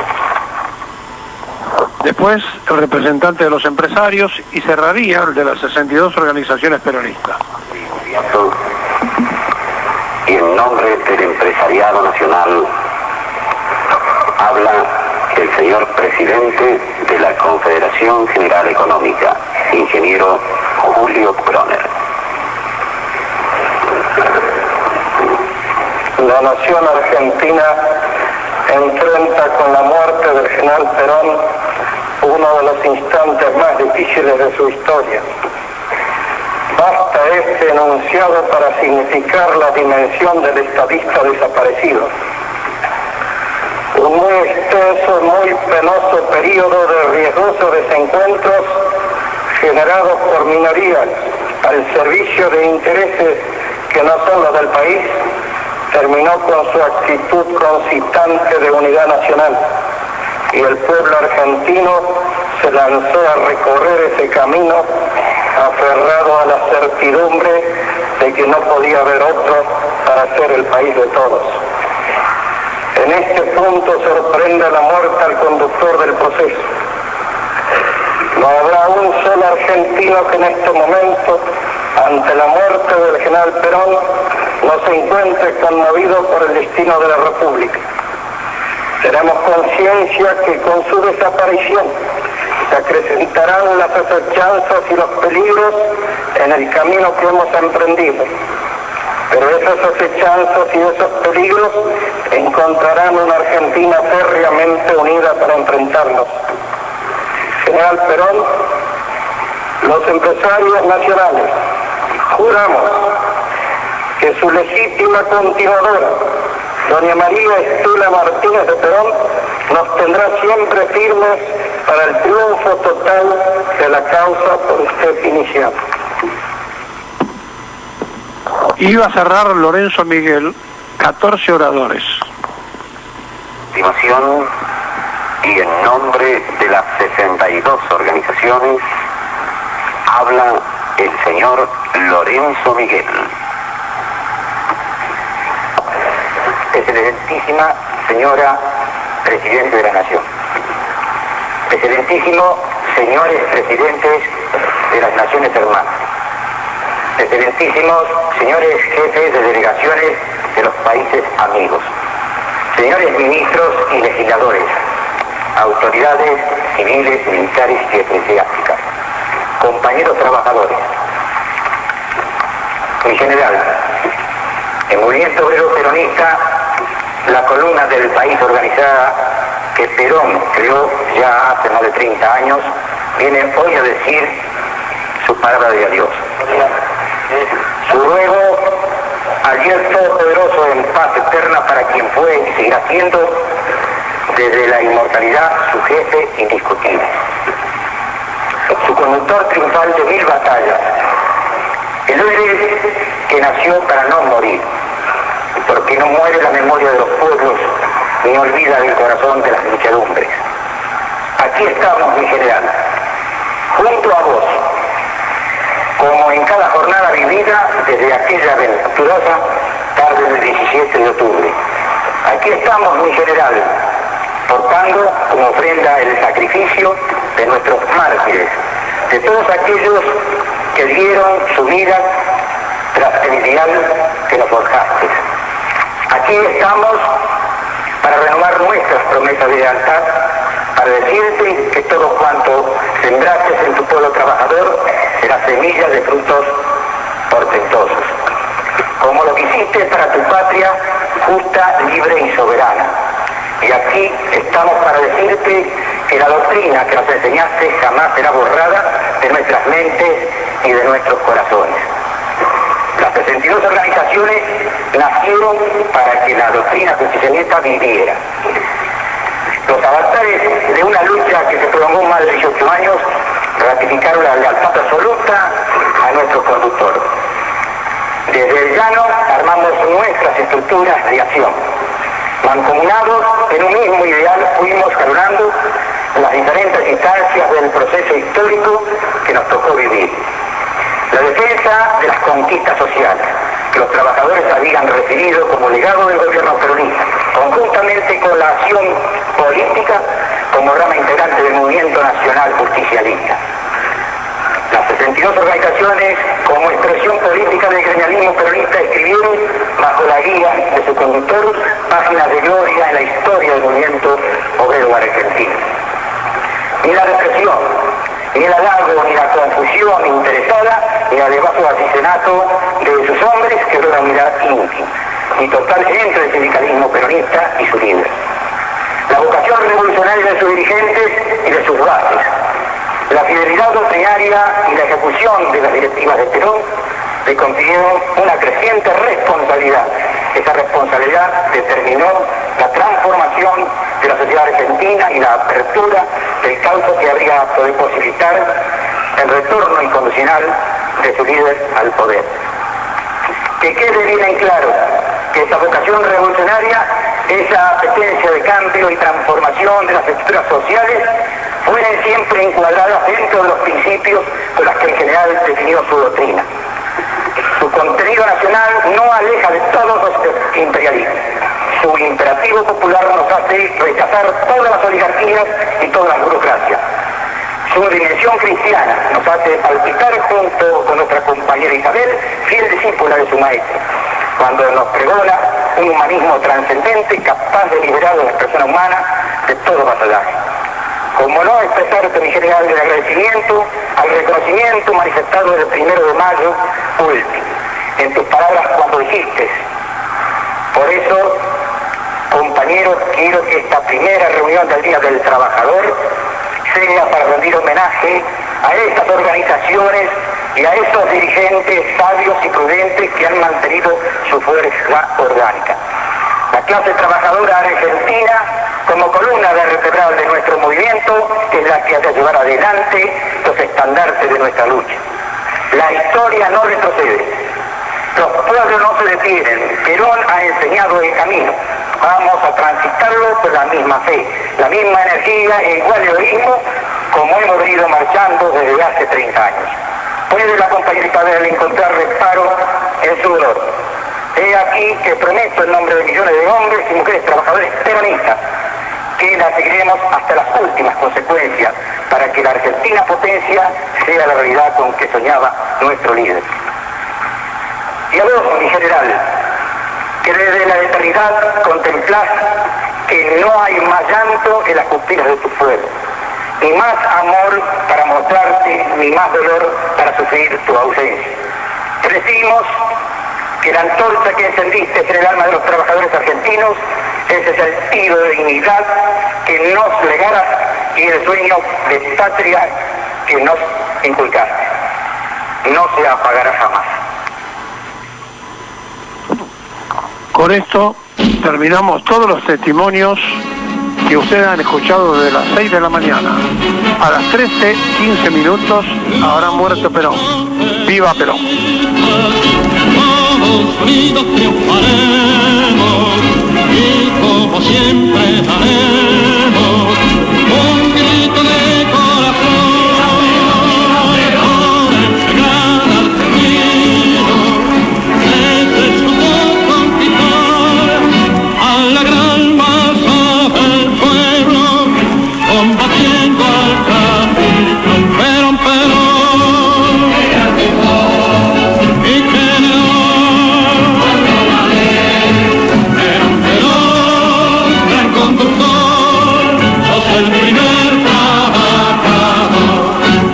Después, el representante de los empresarios y cerraría el de las 62 organizaciones peronistas. Y en nombre del empresariado nacional habla el señor presidente de la Confederación General Económica, ingeniero Julio Broner. La nación argentina enfrenta con la muerte del general Perón uno de los instantes más difíciles de su historia. Basta este enunciado para significar la dimensión del estadista desaparecido. Un muy extenso, muy penoso periodo de riesgosos desencuentros generados por minorías al servicio de intereses que no son los del país, terminó con su actitud concitante de unidad nacional. Y el pueblo argentino se lanzó a recorrer ese camino aferrado a la certidumbre de que no podía haber otro para ser el país de todos. En este punto sorprende la muerte al conductor del proceso. No habrá un solo argentino que en este momento, ante la muerte del general Perón, no se encuentre conmovido por el destino de la República. Tenemos conciencia que con su desaparición Se acrecentarán las asechanzas y los peligros en el camino que hemos emprendido. Pero esas asechanzas y esos peligros encontrarán una Argentina férreamente unida para enfrentarlos. General Perón, los empresarios nacionales, juramos que su legítima continuadora, doña María Estela Martínez de Perón, nos tendrá siempre firmes para el triunfo total de la causa por usted iniciada. Iba a cerrar Lorenzo Miguel, 14 oradores. Continuación, y en nombre de las 62 organizaciones, habla el señor Lorenzo Miguel. Excelentísima señora Presidente de la Nación. Excelentísimos señores presidentes de las Naciones Hermanas. Excelentísimos señores jefes de delegaciones de los países amigos. Señores ministros y legisladores, autoridades civiles, militares y eclesiásticas, compañeros trabajadores. Mi general, el movimiento obrero peronista, la columna del país organizada que Perón creó ya hace más de 30 años, viene hoy a decir su palabra de adiós. Su ruego ayer todopoderoso en paz eterna para quien fue y seguirá siendo desde la inmortalidad su jefe indiscutible. Su conductor triunfal de 1000 batallas. El héroe que nació para no morir, porque no muere la memoria de los pueblos ni olvida el corazón de las luchadumbres. Aquí estamos, mi general, junto a vos, como en cada jornada vivida desde aquella venturosa tarde del 17 de octubre. Aquí estamos, mi general, portando como ofrenda el sacrificio de nuestros mártires, de todos aquellos que dieron su vida tras el ideal que nos forjaste. Aquí estamos para renovar nuestras promesas de lealtad, para decirte que todo cuanto sembraste en tu pueblo trabajador será semilla de frutos portentosos. Como lo que hiciste para tu patria justa, libre y soberana. Y aquí estamos para decirte que la doctrina que nos enseñaste jamás será borrada de nuestras mentes y de nuestros corazones. Las 62 organizaciones nacieron para que la doctrina constitucionalista viviera. Los avatares de una lucha que se prolongó más de 18 años ratificaron la lealtad absoluta a nuestro conductor. Desde el llano armamos nuestras estructuras de acción. Mancomunados en un mismo ideal fuimos jalonando las diferentes instancias del proceso histórico que nos tocó vivir. La defensa de las conquistas sociales que los trabajadores habían recibido como legado del gobierno peronista, conjuntamente con la acción política como rama integrante del movimiento nacional justicialista. Las 62 organizaciones, como expresión política del gremialismo peronista, escribieron, bajo la guía de su conductor, páginas de gloria en la historia del movimiento obrero argentino. Ni la represión, ni el halago, ni la confusión interesada, ni el elevazo asesinato de sus hombres quebró la unidad íntima, ni total centro del sindicalismo peronista y su líder. La vocación revolucionaria de sus dirigentes y de sus bases, la fidelidad doctrinaria y la ejecución de las directivas de Perón le confirieron una creciente responsabilidad. Esa responsabilidad determinó la transformación de la sociedad argentina y la apertura del cauce que habría podido posibilitar el retorno incondicional de su líder al poder. Que quede bien en claro que esa vocación revolucionaria, esa apetencia de cambio y transformación de las estructuras sociales, fueron siempre encuadradas dentro de los principios con los que el general definió su doctrina. Su contenido nacional no aleja de todos los imperialismos. Su imperativo popular nos hace rechazar todas las oligarquías y todas las burocracias. Su dimensión cristiana nos hace palpitar junto con nuestra compañera Isabel, fiel discípula de su maestro, cuando nos pregona un humanismo trascendente capaz de liberar a la persona humana de todo vasallaje. como no expresarte, mi general, el agradecimiento al reconocimiento manifestado el 1 de mayo último, en tus palabras cuando dijiste: por eso, compañeros, quiero que esta primera reunión del Día del Trabajador sea para rendir homenaje a estas organizaciones y a esos dirigentes sabios y prudentes que han mantenido su fuerza orgánica. La clase trabajadora argentina, como columna vertebral de nuestro movimiento, es la que ha de llevar adelante los estandartes de nuestra lucha. La historia no retrocede, los pueblos no se detienen. Perón ha enseñado el camino. Vamos a transitarlo con la misma fe, la misma energía e igual heroísmo como hemos venido marchando desde hace 30 años. Puede la compañerita Isabel encontrar reparo en su dolor. He aquí que prometo en nombre de millones de hombres y mujeres trabajadores peronistas que la seguiremos hasta las últimas consecuencias para que la Argentina potencia sea la realidad con que soñaba nuestro líder. Y a vos, mi general, que desde la eternidad contemplás que no hay más llanto en las pupilas de tu pueblo, ni más amor para mostrarte, ni más dolor para sufrir tu ausencia. Te decimos que la antorcha que encendiste en el alma de los trabajadores argentinos es ese sentido de dignidad que nos legaras y el sueño de patria que nos inculcaste. No se apagará jamás. Con esto terminamos todos los testimonios que ustedes han escuchado desde las 6 de la mañana. A las 13:15 minutos habrá muerto Perón. ¡Viva Perón! Unidos triunfaremos y como siempre daremos un grito de corazón por este gran argentino que se supo conquistar a la gran masa del pueblo combatiendo al capital. Perón, Perón, y generó el primer trabajador,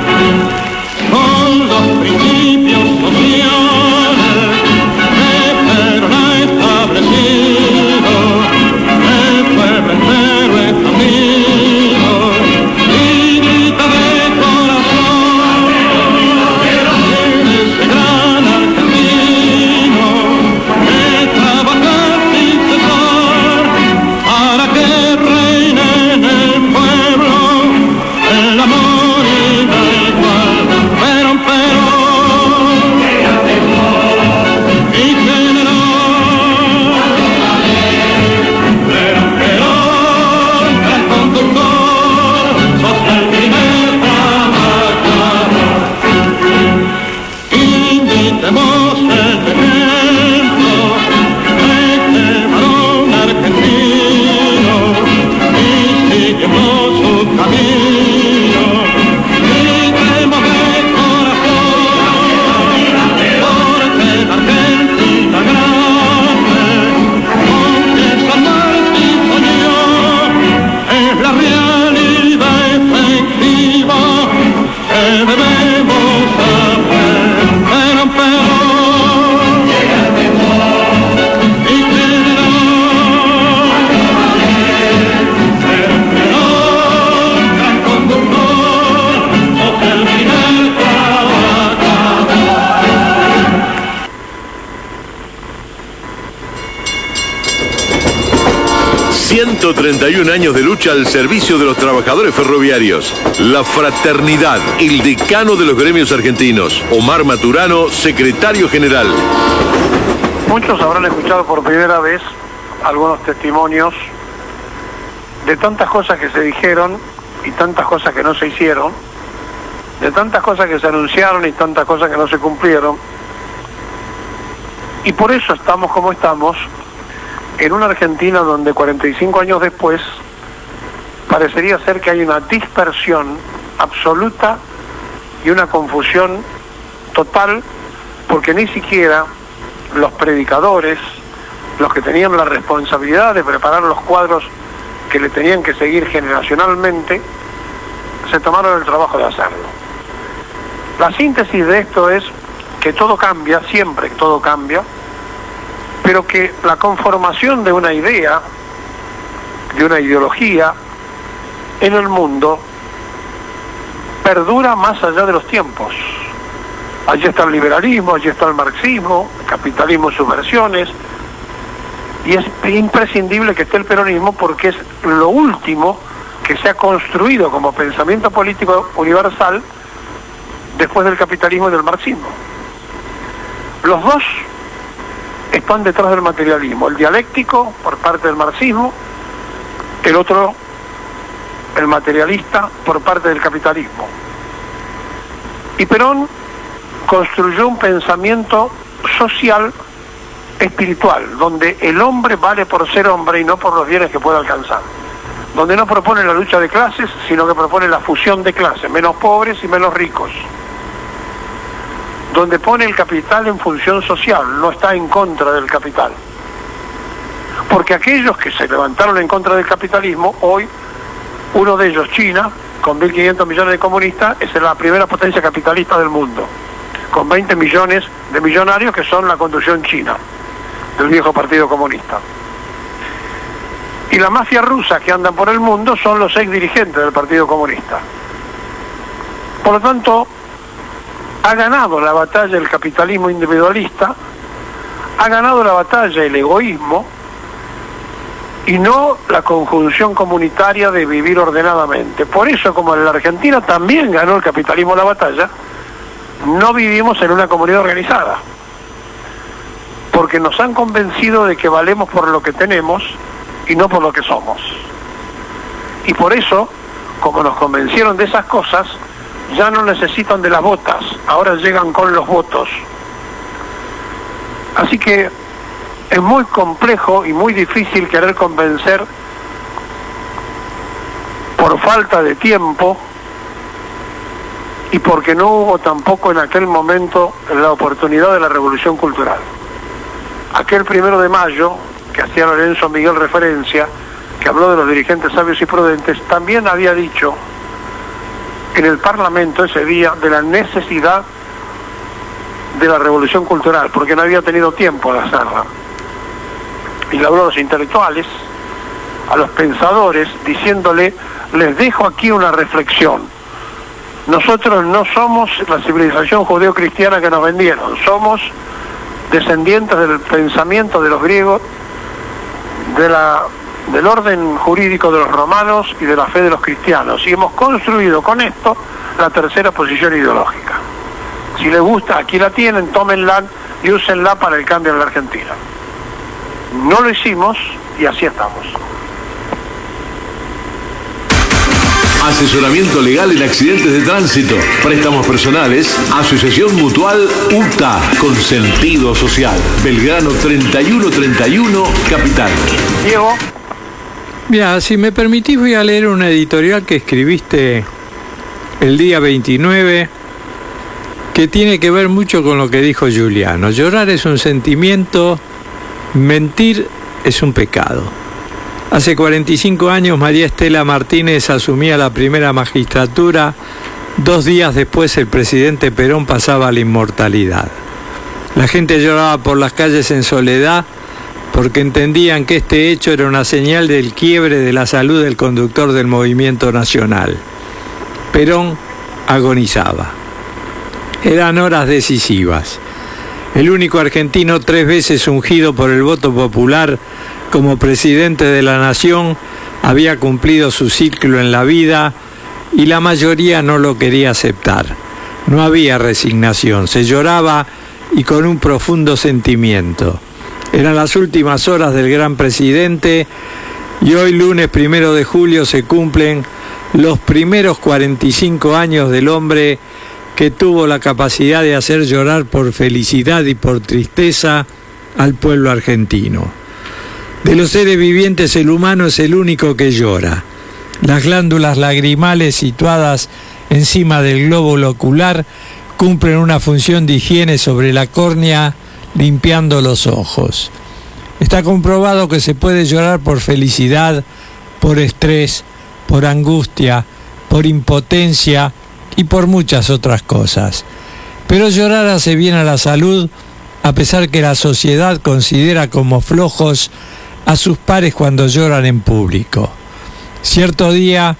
con los principios sociales que Perón ha establecido, el pueblo entero es amigo y grita de corazón en ese gran argentino que trabaja sin cesar para que reine en el pueblo el amor y la igualdad. Perón, Perón, y generó. Perón, Perón, gran conductor, sos el primer trabajador. Invitemos el ejemplo de este varón argentino y seguimos su camino, gritemos de corazón, porque la Argentina grande, con que San Martín soñó, es la realidad efectiva que debemos hacer. Perón, Perón, y generó. El primer trabajador. 131 años de lucha al servicio de los trabajadores ferroviarios. La fraternidad, el decano de los gremios argentinos, Omar Maturano, secretario general. Muchos habrán escuchado por primera vez algunos testimonios de tantas cosas que se dijeron y tantas cosas que no se hicieron, de tantas cosas que se anunciaron y tantas cosas que no se cumplieron. Y por eso estamos como estamos, en una Argentina donde 45 años después parecería ser que hay una dispersión absoluta y una confusión total, porque ni siquiera los predicadores, los que tenían la responsabilidad de preparar los cuadros que le tenían que seguir generacionalmente, se tomaron el trabajo de hacerlo. La síntesis de esto es que todo cambia, siempre todo cambia, pero que la conformación de una idea, de una ideología en el mundo perdura más allá de los tiempos. Allí está el liberalismo, allí está el marxismo, el capitalismo en sus versiones, y es imprescindible que esté el peronismo porque es lo último que se ha construido como pensamiento político universal después del capitalismo y del marxismo. Los dos están detrás del materialismo, el dialéctico por parte del marxismo, el otro, el materialista, por parte del capitalismo. Y Perón construyó un pensamiento social espiritual, donde el hombre vale por ser hombre y no por los bienes que pueda alcanzar, donde no propone la lucha de clases, sino que propone la fusión de clases, menos pobres y menos ricos, donde pone el capital en función social, no está en contra del capital. Porque aquellos que se levantaron en contra del capitalismo, hoy, uno de ellos, China, con 1.500 millones de comunistas, es la primera potencia capitalista del mundo, con 20 millones de millonarios que son la conducción china, del viejo Partido Comunista. Y la mafia rusa que andan por el mundo son los ex dirigentes del Partido Comunista. Por lo tanto, ha ganado la batalla el capitalismo individualista, ha ganado la batalla el egoísmo y no la conjunción comunitaria de vivir ordenadamente. Por eso, como en la Argentina también ganó el capitalismo la batalla, no vivimos en una comunidad organizada, porque nos han convencido de que valemos por lo que tenemos y no por lo que somos. Y por eso, como nos convencieron de esas cosas, ya no necesitan de las botas, ahora llegan con los votos. Así que es muy complejo y muy difícil querer convencer por falta de tiempo y porque no hubo tampoco en aquel momento la oportunidad de la revolución cultural. Aquel 1 de mayo, que hacía Lorenzo Miguel referencia, que habló de los dirigentes sabios y prudentes, también había dicho en el Parlamento ese día de la necesidad de la revolución cultural, porque no había tenido tiempo de hacerla. Y le habló a los intelectuales, a los pensadores, diciéndole, les dejo aquí una reflexión. Nosotros no somos la civilización judeo-cristiana que nos vendieron, somos descendientes del pensamiento de los griegos, del orden jurídico de los romanos y de la fe de los cristianos, y hemos construido con esto la tercera posición ideológica. Si les gusta, aquí la tienen, tómenla y úsenla para el cambio en la Argentina. No lo hicimos y así estamos. Asesoramiento legal en accidentes de tránsito, préstamos personales, Asociación Mutual UTA, con sentido social. Belgrano 3131, Capital. Diego. Mira, si me permitís voy a leer una editorial que escribiste el día 29, que tiene que ver mucho con lo que dijo Giuliano. Llorar es un sentimiento, mentir es un pecado. Hace 45 años María Estela Martínez asumía la primera magistratura. 2 días después el presidente Perón pasaba a la inmortalidad. La gente lloraba por las calles en soledad porque entendían que este hecho era una señal del quiebre de la salud del conductor del movimiento nacional. Perón agonizaba. Eran horas decisivas. El único argentino 3 veces ungido por el voto popular como presidente de la nación había cumplido su ciclo en la vida y la mayoría no lo quería aceptar. No había resignación, se lloraba y con un profundo sentimiento. Eran las últimas horas del gran presidente y hoy, lunes 1 de julio, se cumplen los primeros 45 años del hombre que tuvo la capacidad de hacer llorar por felicidad y por tristeza al pueblo argentino. De los seres vivientes, el humano es el único que llora. Las glándulas lagrimales situadas encima del glóbulo ocular cumplen una función de higiene sobre la córnea, limpiando los ojos. Está comprobado que se puede llorar por felicidad, por estrés, por angustia, por impotencia y por muchas otras cosas. Pero llorar hace bien a la salud, a pesar que la sociedad considera como flojos a sus pares cuando lloran en público. Cierto día,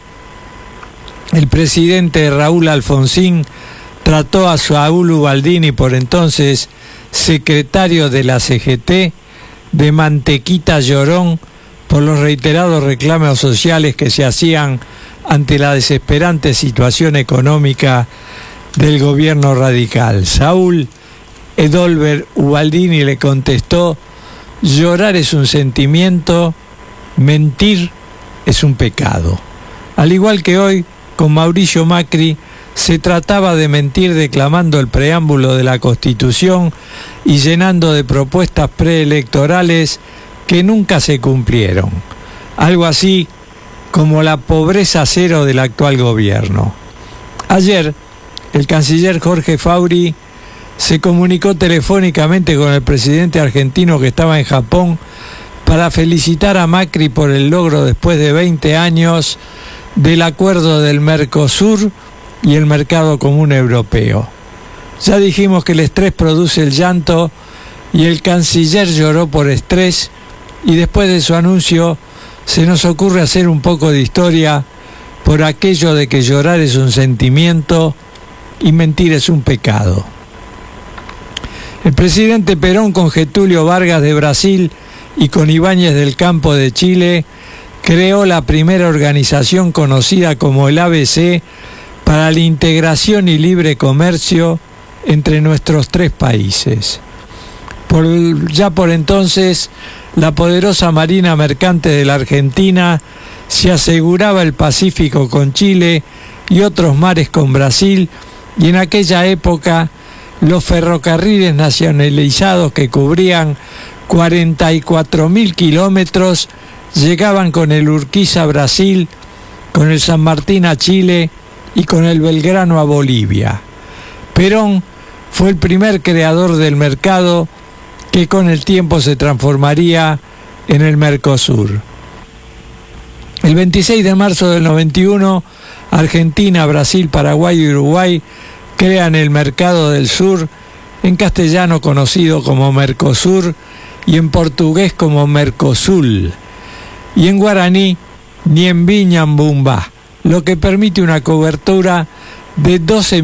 el presidente Raúl Alfonsín trató a Saúl Ubaldini, por entonces secretario de la CGT, de mantequita llorón por los reiterados reclamos sociales que se hacían ante la desesperante situación económica del gobierno radical. Saúl Edolver Ubaldini le contestó: llorar es un sentimiento, mentir es un pecado. Al igual que hoy, con Mauricio Macri, se trataba de mentir declamando el preámbulo de la Constitución y llenando de propuestas preelectorales que nunca se cumplieron. Algo así como la pobreza cero del actual gobierno. Ayer, el canciller Jorge Fauri se comunicó telefónicamente con el presidente argentino que estaba en Japón para felicitar a Macri por el logro después de 20 años del acuerdo del Mercosur y el Mercado Común Europeo. Ya dijimos que el estrés produce el llanto y el canciller lloró por estrés, y después de su anuncio se nos ocurre hacer un poco de historia por aquello de que llorar es un sentimiento y mentir es un pecado. El presidente Perón, con Getúlio Vargas de Brasil y con Ibáñez del Campo de Chile, creó la primera organización conocida como el ABC para la integración y libre comercio entre nuestros tres países. Ya por entonces, la poderosa marina mercante de la Argentina se aseguraba el Pacífico con Chile y otros mares con Brasil, y en aquella época los ferrocarriles nacionalizados que cubrían 44.000 kilómetros llegaban con el Urquiza a Brasil, con el San Martín a Chile y con el Belgrano a Bolivia. Perón fue el primer creador del mercado que con el tiempo se transformaría en el Mercosur. El 26 de marzo del 91, Argentina, Brasil, Paraguay y Uruguay crean el Mercado del Sur, en castellano conocido como Mercosur y en portugués como Mercosul, y en guaraní Niembiñambumbá, lo que permite una cobertura de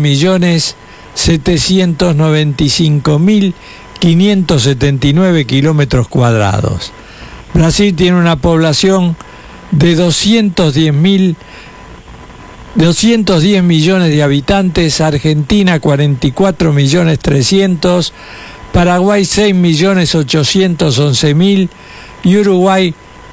12.795.579 kilómetros cuadrados. Brasil tiene una población de 210 millones de habitantes, Argentina 44.300.000, Paraguay 6.811.000 y Uruguay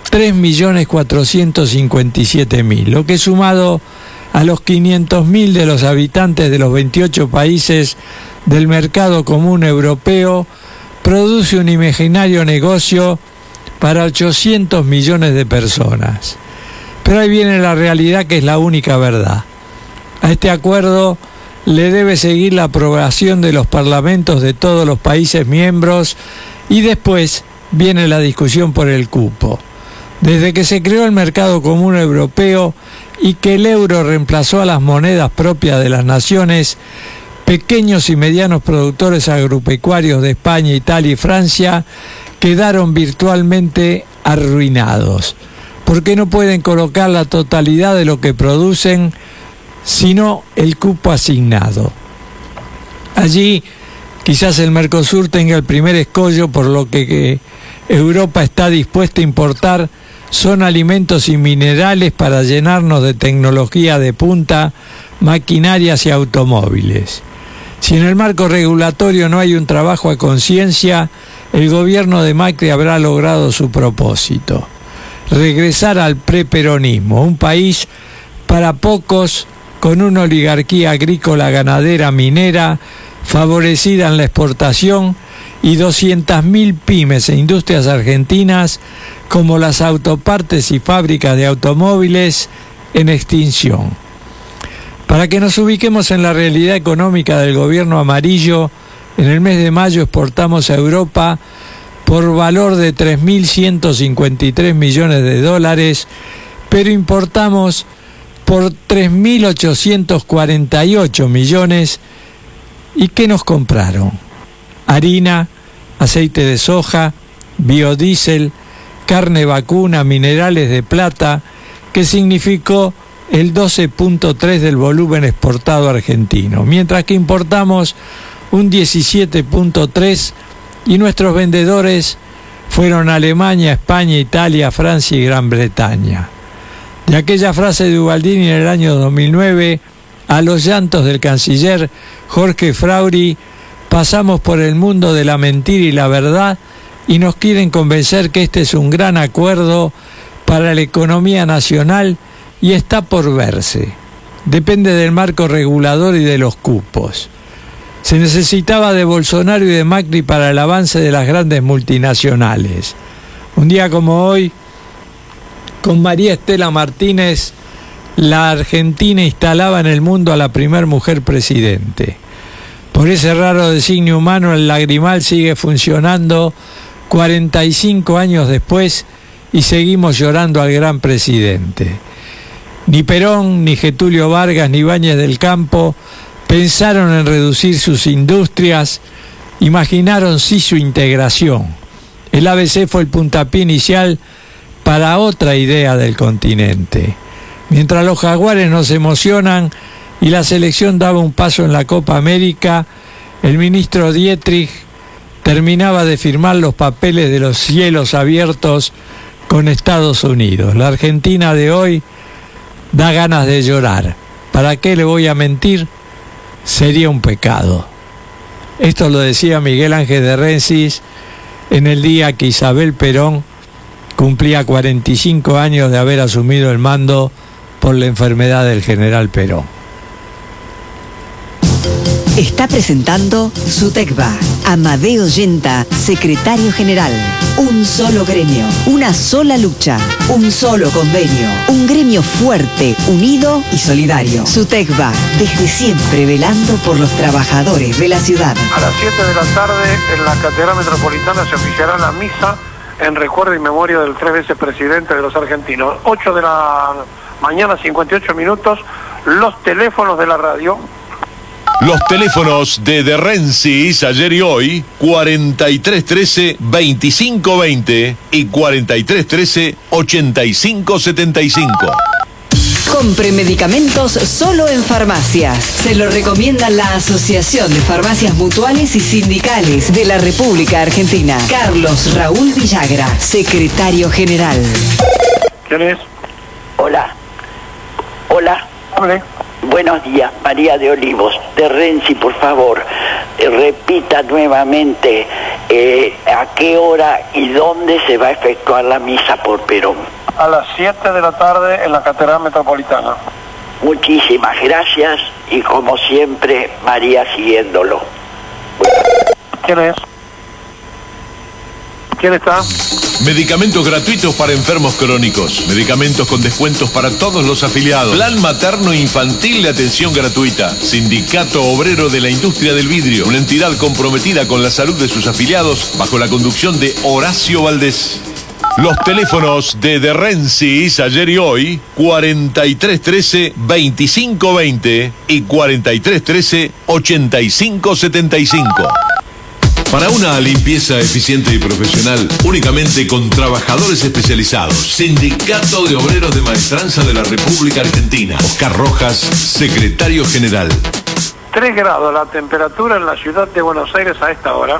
3.457.000, lo que sumado a los 500.000 de los habitantes de los 28 países del Mercado Común Europeo produce un imaginario negocio para 800 millones de personas. Pero ahí viene la realidad, que es la única verdad. A este acuerdo le debe seguir la aprobación de los parlamentos de todos los países miembros y después viene la discusión por el cupo. Desde que se creó el Mercado Común Europeo y que el euro reemplazó a las monedas propias de las naciones, pequeños y medianos productores agropecuarios de España, Italia y Francia quedaron virtualmente arruinados, porque no pueden colocar la totalidad de lo que producen, sino el cupo asignado. Allí quizás el Mercosur tenga el primer escollo, por lo que Europa está dispuesta a importar son alimentos y minerales para llenarnos de tecnología de punta, maquinarias y automóviles. Si en el marco regulatorio no hay un trabajo a conciencia, el gobierno de Macri habrá logrado su propósito: regresar al preperonismo, un país para pocos, con una oligarquía agrícola, ganadera, minera, favorecida en la exportación, y 200.000 pymes e industrias argentinas, como las autopartes y fábricas de automóviles, en extinción. Para que nos ubiquemos en la realidad económica del gobierno amarillo, en el mes de mayo exportamos a Europa por valor de 3.153 millones de dólares, pero importamos por 3.848 millones. ¿Y qué nos compraron? Harina, aceite de soja, biodiesel, carne vacuna, minerales de plata, que significó el 12.3% del volumen exportado argentino, mientras que importamos un 17.3% y nuestros vendedores fueron Alemania, España, Italia, Francia y Gran Bretaña. De aquella frase de Ubaldini en el año 2009, a los llantos del canciller Jorge Frauri, pasamos por el mundo de la mentira y la verdad y nos quieren convencer que este es un gran acuerdo para la economía nacional y está por verse. Depende del marco regulador y de los cupos. Se necesitaba de Bolsonaro y de Macri para el avance de las grandes multinacionales. Un día como hoy, con María Estela Martínez, la Argentina instalaba en el mundo a la primer mujer presidente. Por ese raro designio humano, el lagrimal sigue funcionando 45 años después y seguimos llorando al gran presidente. Ni Perón, ni Getúlio Vargas, ni Ibáñez del Campo pensaron en reducir sus industrias, imaginaron sí su integración. El ABC fue el puntapié inicial para otra idea del continente. Mientras los jaguares nos emocionan y la selección daba un paso en la Copa América, el ministro Dietrich terminaba de firmar los papeles de los cielos abiertos con Estados Unidos. La Argentina de hoy da ganas de llorar. ¿Para qué le voy a mentir? Sería un pecado. Esto lo decía Miguel Ángel de Rensis en el día que Isabel Perón cumplía 45 años de haber asumido el mando por la enfermedad del general Perón. Está presentando SUTECBA. Amadeo Yenta, secretario general. Un solo gremio, una sola lucha, un solo convenio. Un gremio fuerte, unido y solidario. SUTECBA, desde siempre velando por los trabajadores de la ciudad. A las 7 de la tarde en la Catedral Metropolitana se oficiará la misa en recuerdo y memoria del 3 veces presidente de los argentinos. 8 de la mañana, 58 minutos, los teléfonos de la radio. Los teléfonos de Rensis ayer y hoy, 4313-2520 y 4313-8575. Compre medicamentos solo en farmacias. Se lo recomienda la Asociación de Farmacias Mutuales y Sindicales de la República Argentina. Carlos Raúl Villagra, secretario general. ¿Quién es? Hola. Hola. Hable. Buenos días, María de Olivos, de Renzi, por favor, repita nuevamente a qué hora y dónde se va a efectuar la misa por Perón. A las 7 de la tarde en la Catedral Metropolitana. Muchísimas gracias y como siempre, María siguiéndolo. ¿Quién es? ¿Quién está? Medicamentos gratuitos para enfermos crónicos. Medicamentos con descuentos para todos los afiliados. Plan materno infantil de atención gratuita. Sindicato Obrero de la Industria del Vidrio. Una entidad comprometida con la salud de sus afiliados bajo la conducción de Horacio Valdés. Los teléfonos de Rensis ayer y hoy, 4313-2520 y 4313-8575. Para una limpieza eficiente y profesional, únicamente con trabajadores especializados. Sindicato de Obreros de Maestranza de la República Argentina. Oscar Rojas, secretario general. 3 grados la temperatura en la ciudad de Buenos Aires a esta hora.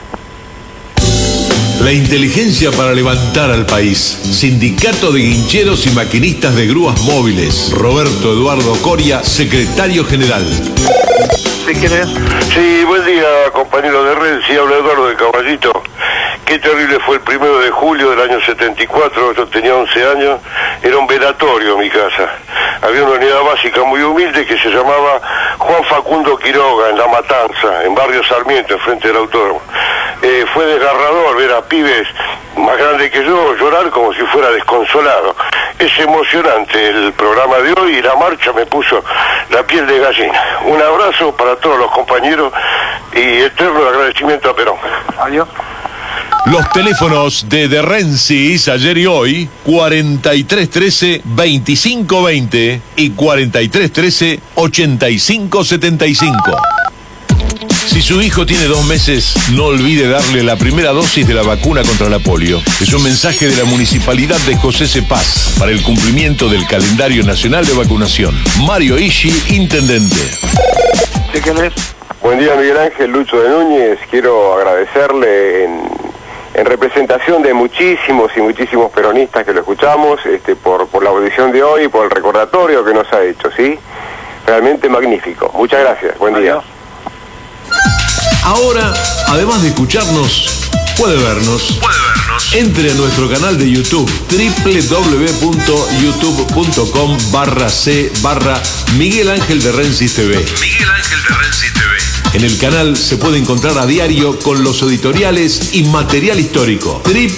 La inteligencia para levantar al país. Sindicato de Guincheros y Maquinistas de Grúas Móviles. Roberto Eduardo Coria, secretario general. ¿Sí, quién es? Sí, buen día, compañero de Renzi, habla Eduardo de Caballito. Qué terrible fue el 1 de julio del año 74, yo tenía 11 años, era un velatorio en mi casa. Había una unidad básica muy humilde que se llamaba Juan Facundo Quiroga, en La Matanza, en Barrio Sarmiento, enfrente del autódromo. Fue desgarrador ver a pibes más grandes que yo llorar como si fuera desconsolado. Es emocionante el programa de hoy y la marcha me puso la piel de gallina. Un abrazo para todos los compañeros y eterno agradecimiento a Perón. Adiós. Los teléfonos de Rensis ayer y hoy, 4313-2520 y 4313-8575. Si su hijo tiene 2 meses, no olvide darle la primera dosis de la vacuna contra la polio. Es un mensaje de la Municipalidad de José C. Paz para el cumplimiento del calendario nacional de vacunación. Mario Ishi, intendente. ¿Sí, quién es? Buen día, Miguel Ángel. Lucho de Núñez. Quiero agradecerle en representación de muchísimos y muchísimos peronistas que lo escuchamos, por la audición de hoy y por el recordatorio que nos ha hecho, ¿sí? Realmente magnífico. Muchas gracias. Buen día. Ahora, además de escucharnos, puede vernos. Entre a nuestro canal de YouTube, www.youtube.com/c/Miguel Ángel de Rensis TV. Miguel Ángel de Rensis TV. En el canal se puede encontrar a diario con los editoriales y material histórico.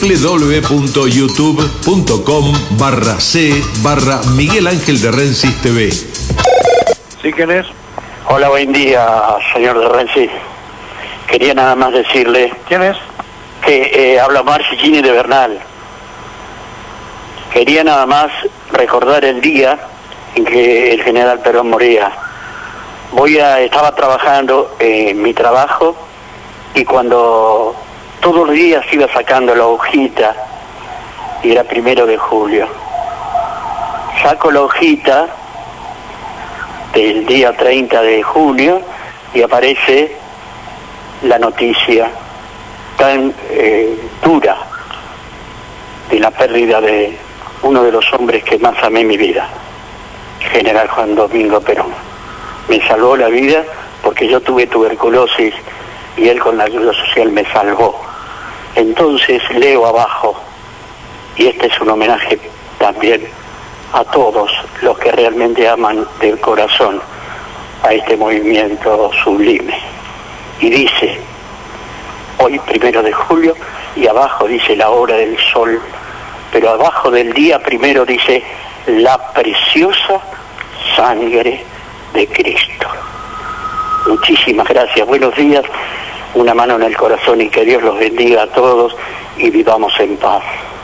www.youtube.com/c/Miguel Ángel de Rensis TV. ¿Sí, quién es? Hola, buen día, señor de Rensis. Quería nada más decirle... ¿Quién es? Que habla Marcellini de Bernal. Quería nada más recordar el día en que el general Perón moría. Estaba trabajando en mi trabajo y cuando todos los días iba sacando la hojita, y era 1 de julio, saco la hojita del día 30 de junio y aparece la noticia tan dura de la pérdida de uno de los hombres que más amé en mi vida, general Juan Domingo Perón. Me salvó la vida porque yo tuve tuberculosis y él con la ayuda social me salvó. Entonces leo abajo, y este es un homenaje también a todos los que realmente aman del corazón a este movimiento sublime. Y dice, hoy 1 de julio, y abajo dice la hora del sol, pero abajo del día 1 dice la preciosa sangre de Cristo. Muchísimas gracias, buenos días, una mano en el corazón y que Dios los bendiga a todos y vivamos en paz.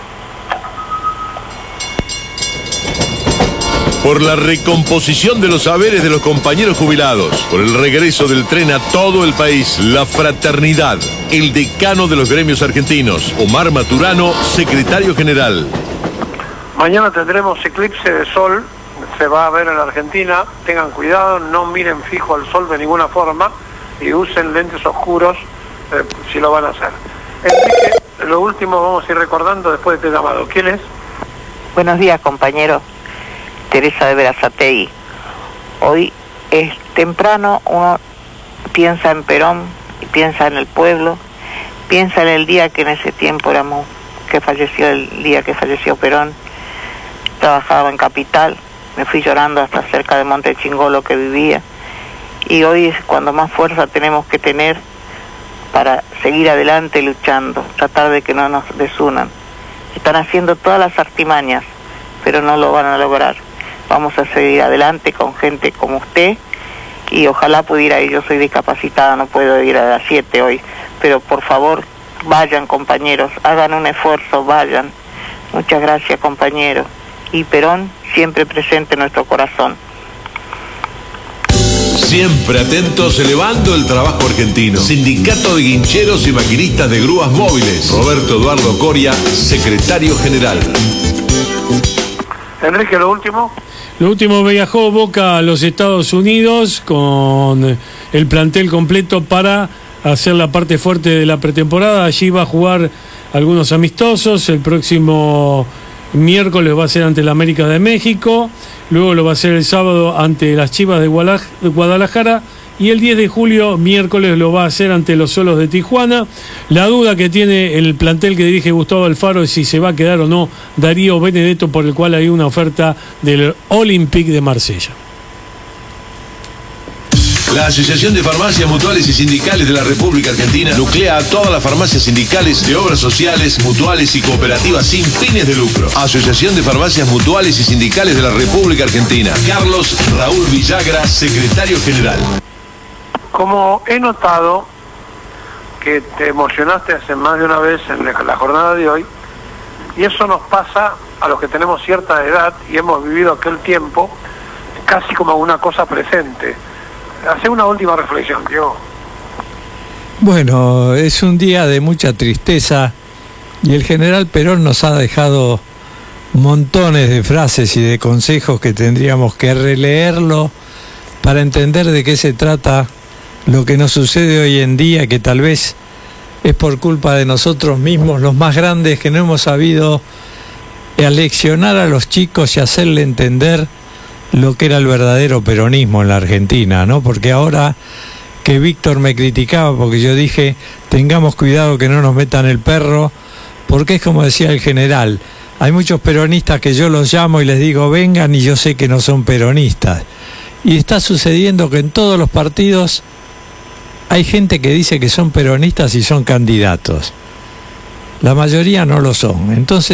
Por la recomposición de los saberes de los compañeros jubilados, por el regreso del tren a todo el país, la fraternidad, el decano de los gremios argentinos, Omar Maturano, secretario general. Mañana tendremos eclipse de sol, se va a ver en la Argentina, tengan cuidado, no miren fijo al sol de ninguna forma y usen lentes oscuros si lo van a hacer. Enrique, lo último vamos a ir recordando después de este llamado. ¿Quién es? Buenos días, compañero. Teresa de Berazategui. Hoy es temprano, uno piensa en Perón, y piensa en el pueblo, piensa en el día que en ese tiempo el día que falleció Perón. Trabajaba en Capital, me fui llorando hasta cerca de Monte Chingolo que vivía, y hoy es cuando más fuerza tenemos que tener para seguir adelante luchando, tratar de que no nos desunan. Están haciendo todas las artimañas, pero no lo van a lograr. Vamos a seguir adelante con gente como usted y ojalá pudiera ir. Yo soy discapacitada, no puedo ir a las 7 hoy, pero por favor vayan, compañeros, hagan un esfuerzo, vayan. Muchas gracias, compañeros. Y Perón siempre presente en nuestro corazón. Siempre atentos, elevando el trabajo argentino. Sindicato de Guincheros y Maquinistas de Grúas Móviles. Roberto Eduardo Coria, secretario general. Enrique, lo último. Lo último, viajó Boca a los Estados Unidos con el plantel completo para hacer la parte fuerte de la pretemporada. Allí va a jugar algunos amistosos. El próximo miércoles va a ser ante la América de México. Luego lo va a hacer el sábado ante las Chivas de Guadalajara. Y el 10 de julio, miércoles, lo va a hacer ante los Solos de Tijuana. La duda que tiene el plantel que dirige Gustavo Alfaro es si se va a quedar o no Darío Benedetto, por el cual hay una oferta del Olympique de Marsella. La Asociación de Farmacias Mutuales y Sindicales de la República Argentina nuclea a todas las farmacias sindicales de obras sociales, mutuales y cooperativas sin fines de lucro. Asociación de Farmacias Mutuales y Sindicales de la República Argentina. Carlos Raúl Villagra, secretario general. Como he notado, que te emocionaste hace más de una vez en la jornada de hoy, y eso nos pasa a los que tenemos cierta edad y hemos vivido aquel tiempo casi como una cosa presente. Hacé una última reflexión, Diego. Bueno, es un día de mucha tristeza y el general Perón nos ha dejado montones de frases y de consejos que tendríamos que releerlo para entender de qué se trata lo que nos sucede hoy en día, que tal vez es por culpa de nosotros mismos, los más grandes, que no hemos sabido aleccionar a los chicos y hacerle entender lo que era el verdadero peronismo en la Argentina, ¿no? Porque ahora que Víctor me criticaba porque yo dije tengamos cuidado que no nos metan el perro, porque es como decía el general, hay muchos peronistas que yo los llamo y les digo vengan y yo sé que no son peronistas, y está sucediendo que en todos los partidos hay gente que dice que son peronistas y son candidatos, la mayoría no lo son. Entonces